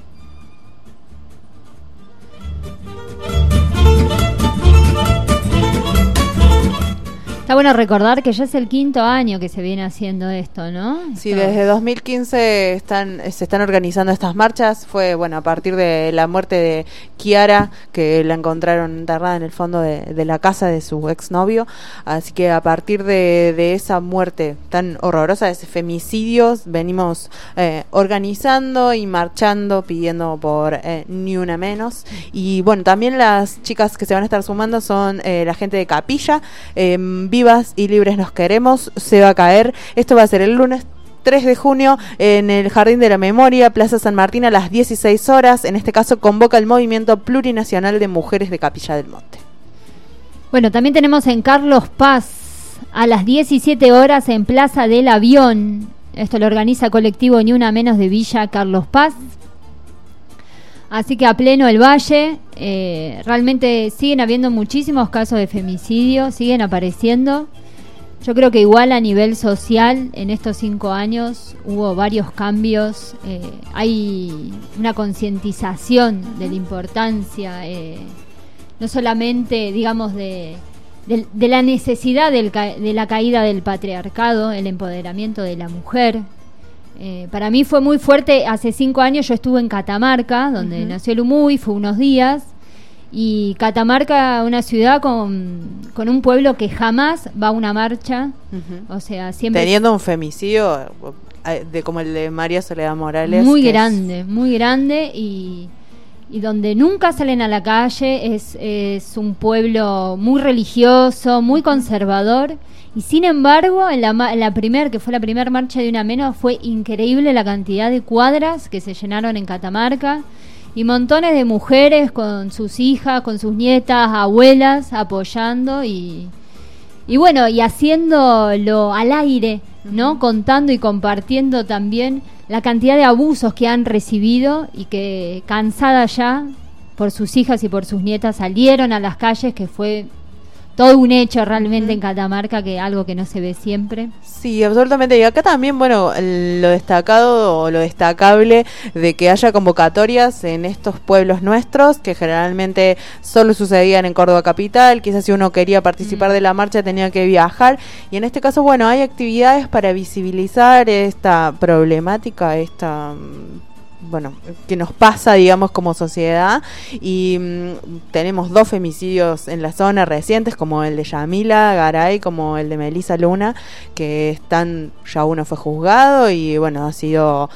Está bueno recordar que ya es el 5º año que se viene haciendo esto, ¿no? Sí, desde 2015 se están organizando estas marchas. Fue, bueno, a partir de la muerte de Kiara, que la encontraron enterrada en el fondo de la casa de su exnovio. Así que a partir de esa muerte tan horrorosa, de ese femicidio, venimos organizando y marchando, pidiendo por Ni Una Menos. Y bueno, también las chicas que se van a estar sumando son la gente de Capilla, vivas y libres nos queremos. Se va a caer, esto va a ser el lunes 3 de junio en el Jardín de la Memoria, Plaza San Martín, a las 16 horas. En este caso convoca el Movimiento Plurinacional de Mujeres de Capilla del Monte. Bueno, también tenemos en Carlos Paz a las 17 horas en Plaza del Avión. Esto lo organiza colectivo Ni Una Menos de Villa Carlos Paz. Así que a pleno el Valle, realmente siguen habiendo muchísimos casos de femicidio, siguen apareciendo. Yo creo que igual a nivel social en estos 5 años hubo varios cambios. Hay una concientización de la importancia, no solamente, digamos, de la necesidad de la caída del patriarcado, el empoderamiento de la mujer. Para mí fue muy fuerte. Hace 5 años yo estuve en Catamarca, donde nació el Umuy, fue unos días. Y Catamarca, una ciudad con un pueblo que jamás va a una marcha. O sea, siempre teniendo un femicidio como el de María Soledad Morales, muy grande y donde nunca salen a la calle. Es un pueblo muy religioso, muy conservador. Y sin embargo, en que fue la primera marcha de Una Menos, fue increíble la cantidad de cuadras que se llenaron en Catamarca. Y montones de mujeres con sus hijas, con sus nietas, abuelas, apoyando y bueno, y haciéndolo al aire, ¿no? Contando y compartiendo también la cantidad de abusos que han recibido y que, cansadas ya por sus hijas y por sus nietas, salieron a las calles, que fue todo un hecho realmente en Catamarca, que algo que no se ve siempre. Sí, absolutamente. Y acá también, bueno, lo destacado o lo destacable de que haya convocatorias en estos pueblos nuestros, que generalmente solo sucedían en Córdoba capital. Quizás si uno quería participar de la marcha tenía que viajar. Y en este caso, bueno, hay actividades para visibilizar esta problemática, bueno, que nos pasa, digamos, como sociedad. Y tenemos 2 femicidios en la zona recientes, como el de Yamila Garay, como el de Melissa Luna, que ya uno fue juzgado y bueno, ha sido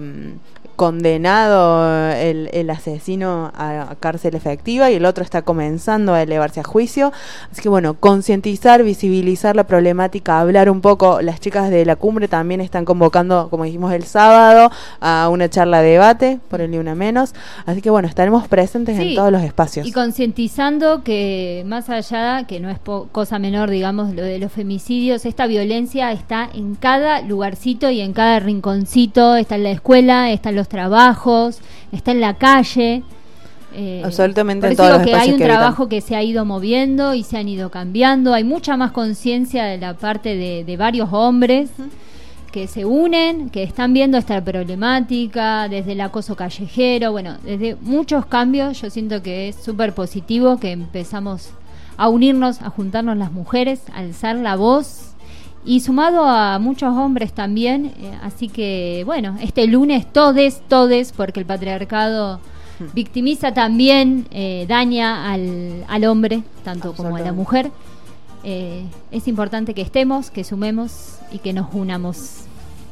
condenado el asesino a cárcel efectiva, y el otro está comenzando a elevarse a juicio. Así que bueno, concientizar, visibilizar la problemática, hablar un poco. Las chicas de la cumbre también están convocando, como dijimos el sábado, a una charla de debate por el Ni Una Menos. Así que bueno, estaremos presentes en todos los espacios. Y concientizando que, más allá, que no es cosa menor, digamos, lo de los femicidios, esta violencia está en cada lugarcito y en cada rinconcito. Está en la escuela, está en los trabajos, está en la calle. Absolutamente en todos los espacios. Hay un trabajo que se ha ido moviendo y se han ido cambiando. Hay mucha más conciencia de la parte de varios hombres que se unen, que están viendo esta problemática, desde el acoso callejero, bueno, desde muchos cambios. Yo siento que es súper positivo que empezamos a unirnos, a juntarnos las mujeres, a alzar la voz, y sumado a muchos hombres también. Así que bueno, este lunes todes, porque el patriarcado victimiza también, daña al hombre tanto como a la mujer. Es importante que estemos, que sumemos y que nos unamos.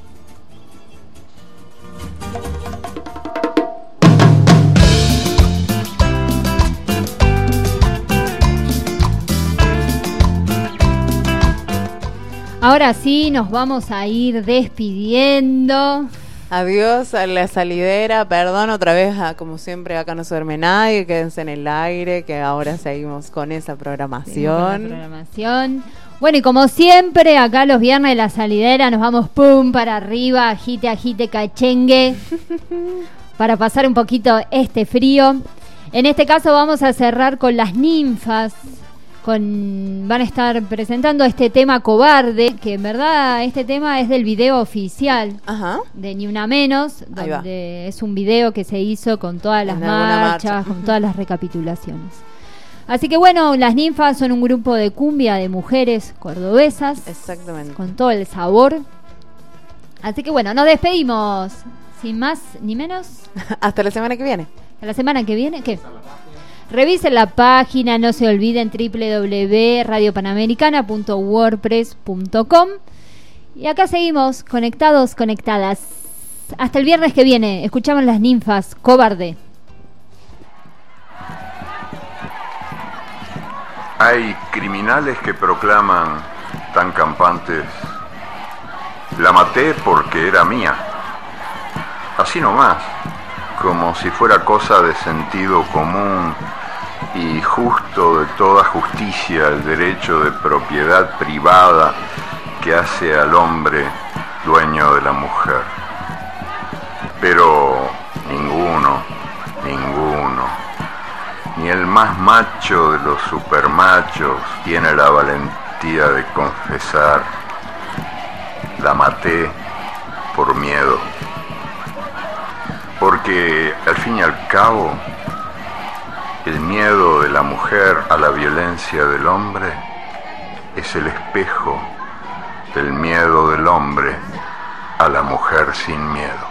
Ahora sí, nos vamos a ir despidiendo. Adiós a la salidera, perdón otra vez, como siempre acá no se duerme nadie, quédense en el aire, que ahora seguimos con esa programación. Bueno, y como siempre, acá los viernes de la salidera nos vamos pum para arriba, agite, cachengue, para pasar un poquito este frío. En este caso vamos a cerrar con las ninfas. Van a estar presentando este tema Cobarde, que en verdad este tema es del video oficial de Ni Una Menos, donde es un video que se hizo con todas las marchas, con todas las recapitulaciones. Así que bueno, las ninfas son un grupo de cumbia de mujeres cordobesas. Exactamente. Con todo el sabor. Así que bueno, nos despedimos, sin más ni menos. Hasta la semana que viene. ¿Hasta la semana que viene? ¿Qué? Revisen la página, no se olviden www.radiopanamericana.wordpress.com. Y acá seguimos conectados, conectadas. Hasta el viernes que viene. Escuchamos las ninfas, Cobarde. Hay criminales que proclaman tan campantes: la maté porque era mía. Así nomás, como si fuera cosa de sentido común y justo de toda justicia el derecho de propiedad privada que hace al hombre dueño de la mujer. Pero ninguno, ni el más macho de los supermachos tiene la valentía de confesar: la maté por miedo. Porque al fin y al cabo, el miedo de la mujer a la violencia del hombre es el espejo del miedo del hombre a la mujer sin miedo.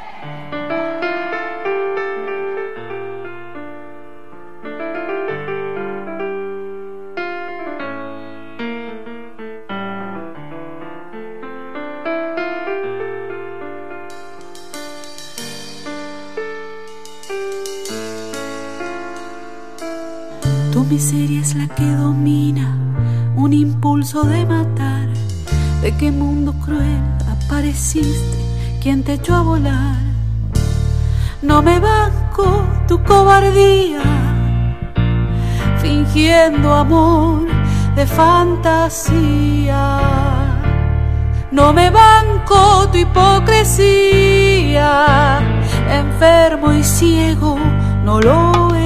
Tu miseria es la que domina, un impulso de matar. ¿De qué mundo cruel apareciste? ¿Quién te echó a volar? No me banco tu cobardía, fingiendo amor de fantasía. No me banco tu hipocresía, enfermo y ciego no lo veía.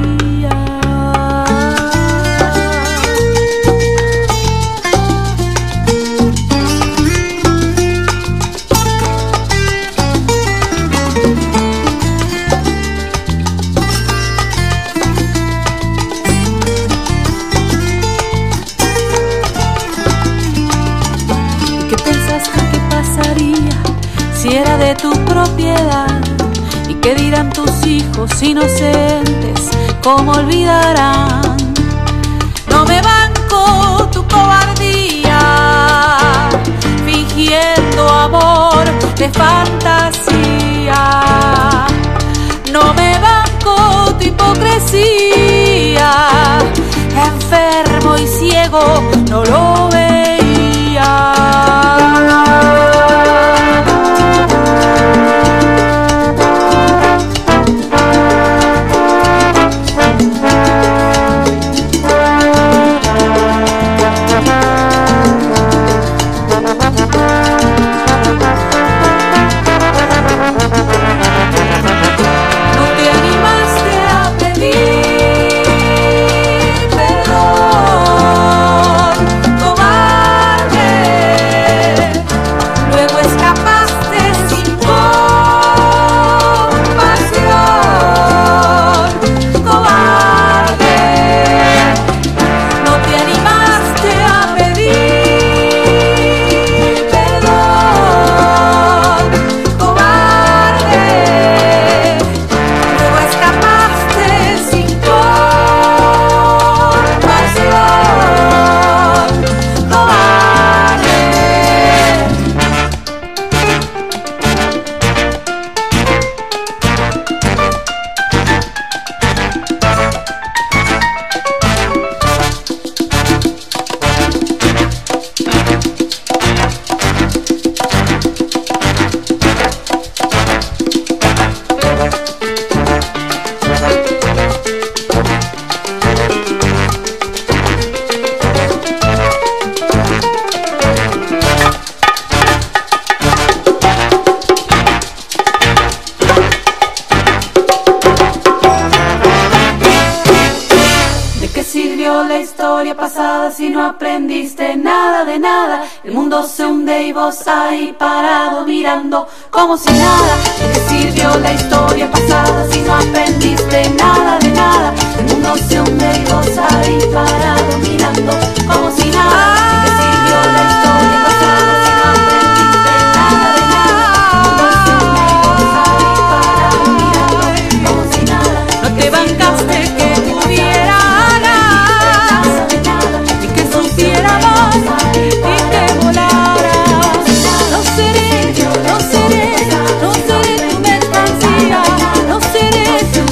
Si era de tu propiedad, y qué dirán tus hijos inocentes, cómo olvidarán. No me banco tu cobardía, fingiendo amor de fantasía. No me banco tu hipocresía, enfermo y ciego no lo veía. Perdón, sirvió la historia pasada si no aprendiste nada de nada? El mundo se hunde y vos ahí parado mirando como si nada. ¿De qué sirvió la historia pasada si no aprendiste nada de nada? El mundo se hunde y vos ahí parado mirando como si nada. ¿De qué sirvió la historia pasada si no aprendiste nada de nada? El mundo se hunde y vos ahí parado mirando como si nada. No te bancaste que tuvieras y que supiéramos y que volaras. No seré tu mercancía. No seré tu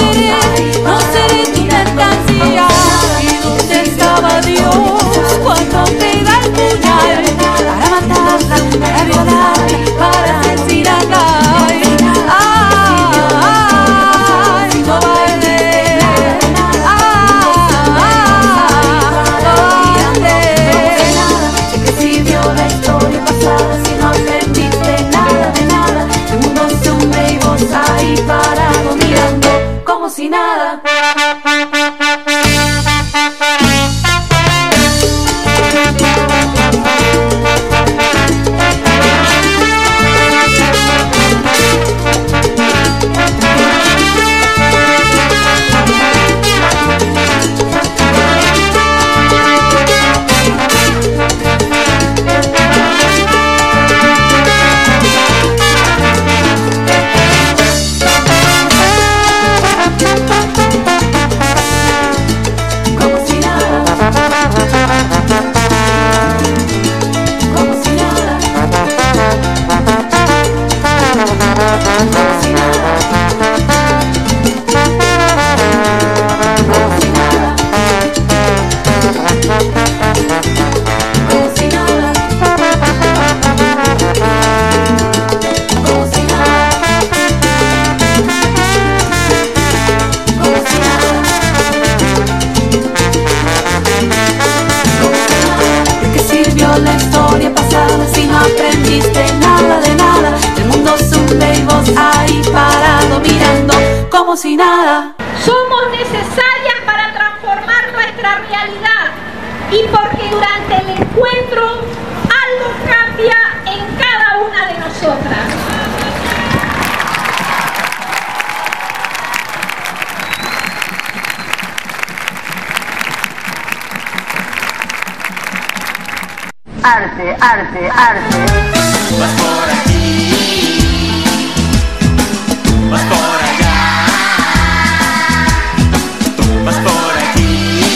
mercancía. ¿Y dónde estaba Dios cuando pega el puñal? Para matarla, para violarla, para asesinarla. Ay, cobarde. ¿De qué sirvió la historia pasada si no aprendiste nada de nada? El mundo se hunde y vos ahí parado mirando como si nada. La historia pasada si no aprendiste nada de nada? El mundo se hunde y vos ahí parado mirando como si nada. Somos necesarias para transformar nuestra realidad y porque durante el encuentro algo cambia en cada una de nosotras. Arte, arte, arte. Vas por aquí, vas por allá, vas por aquí,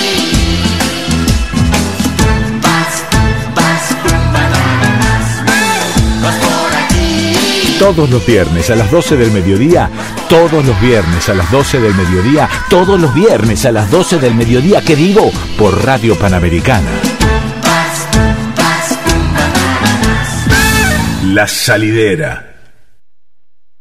vas por aquí. Todos los viernes a las 12 del mediodía, todos los viernes a las 12 del mediodía, todos los viernes a las 12 del mediodía, ¿qué digo? Por Radio Panamericana. La Salidera.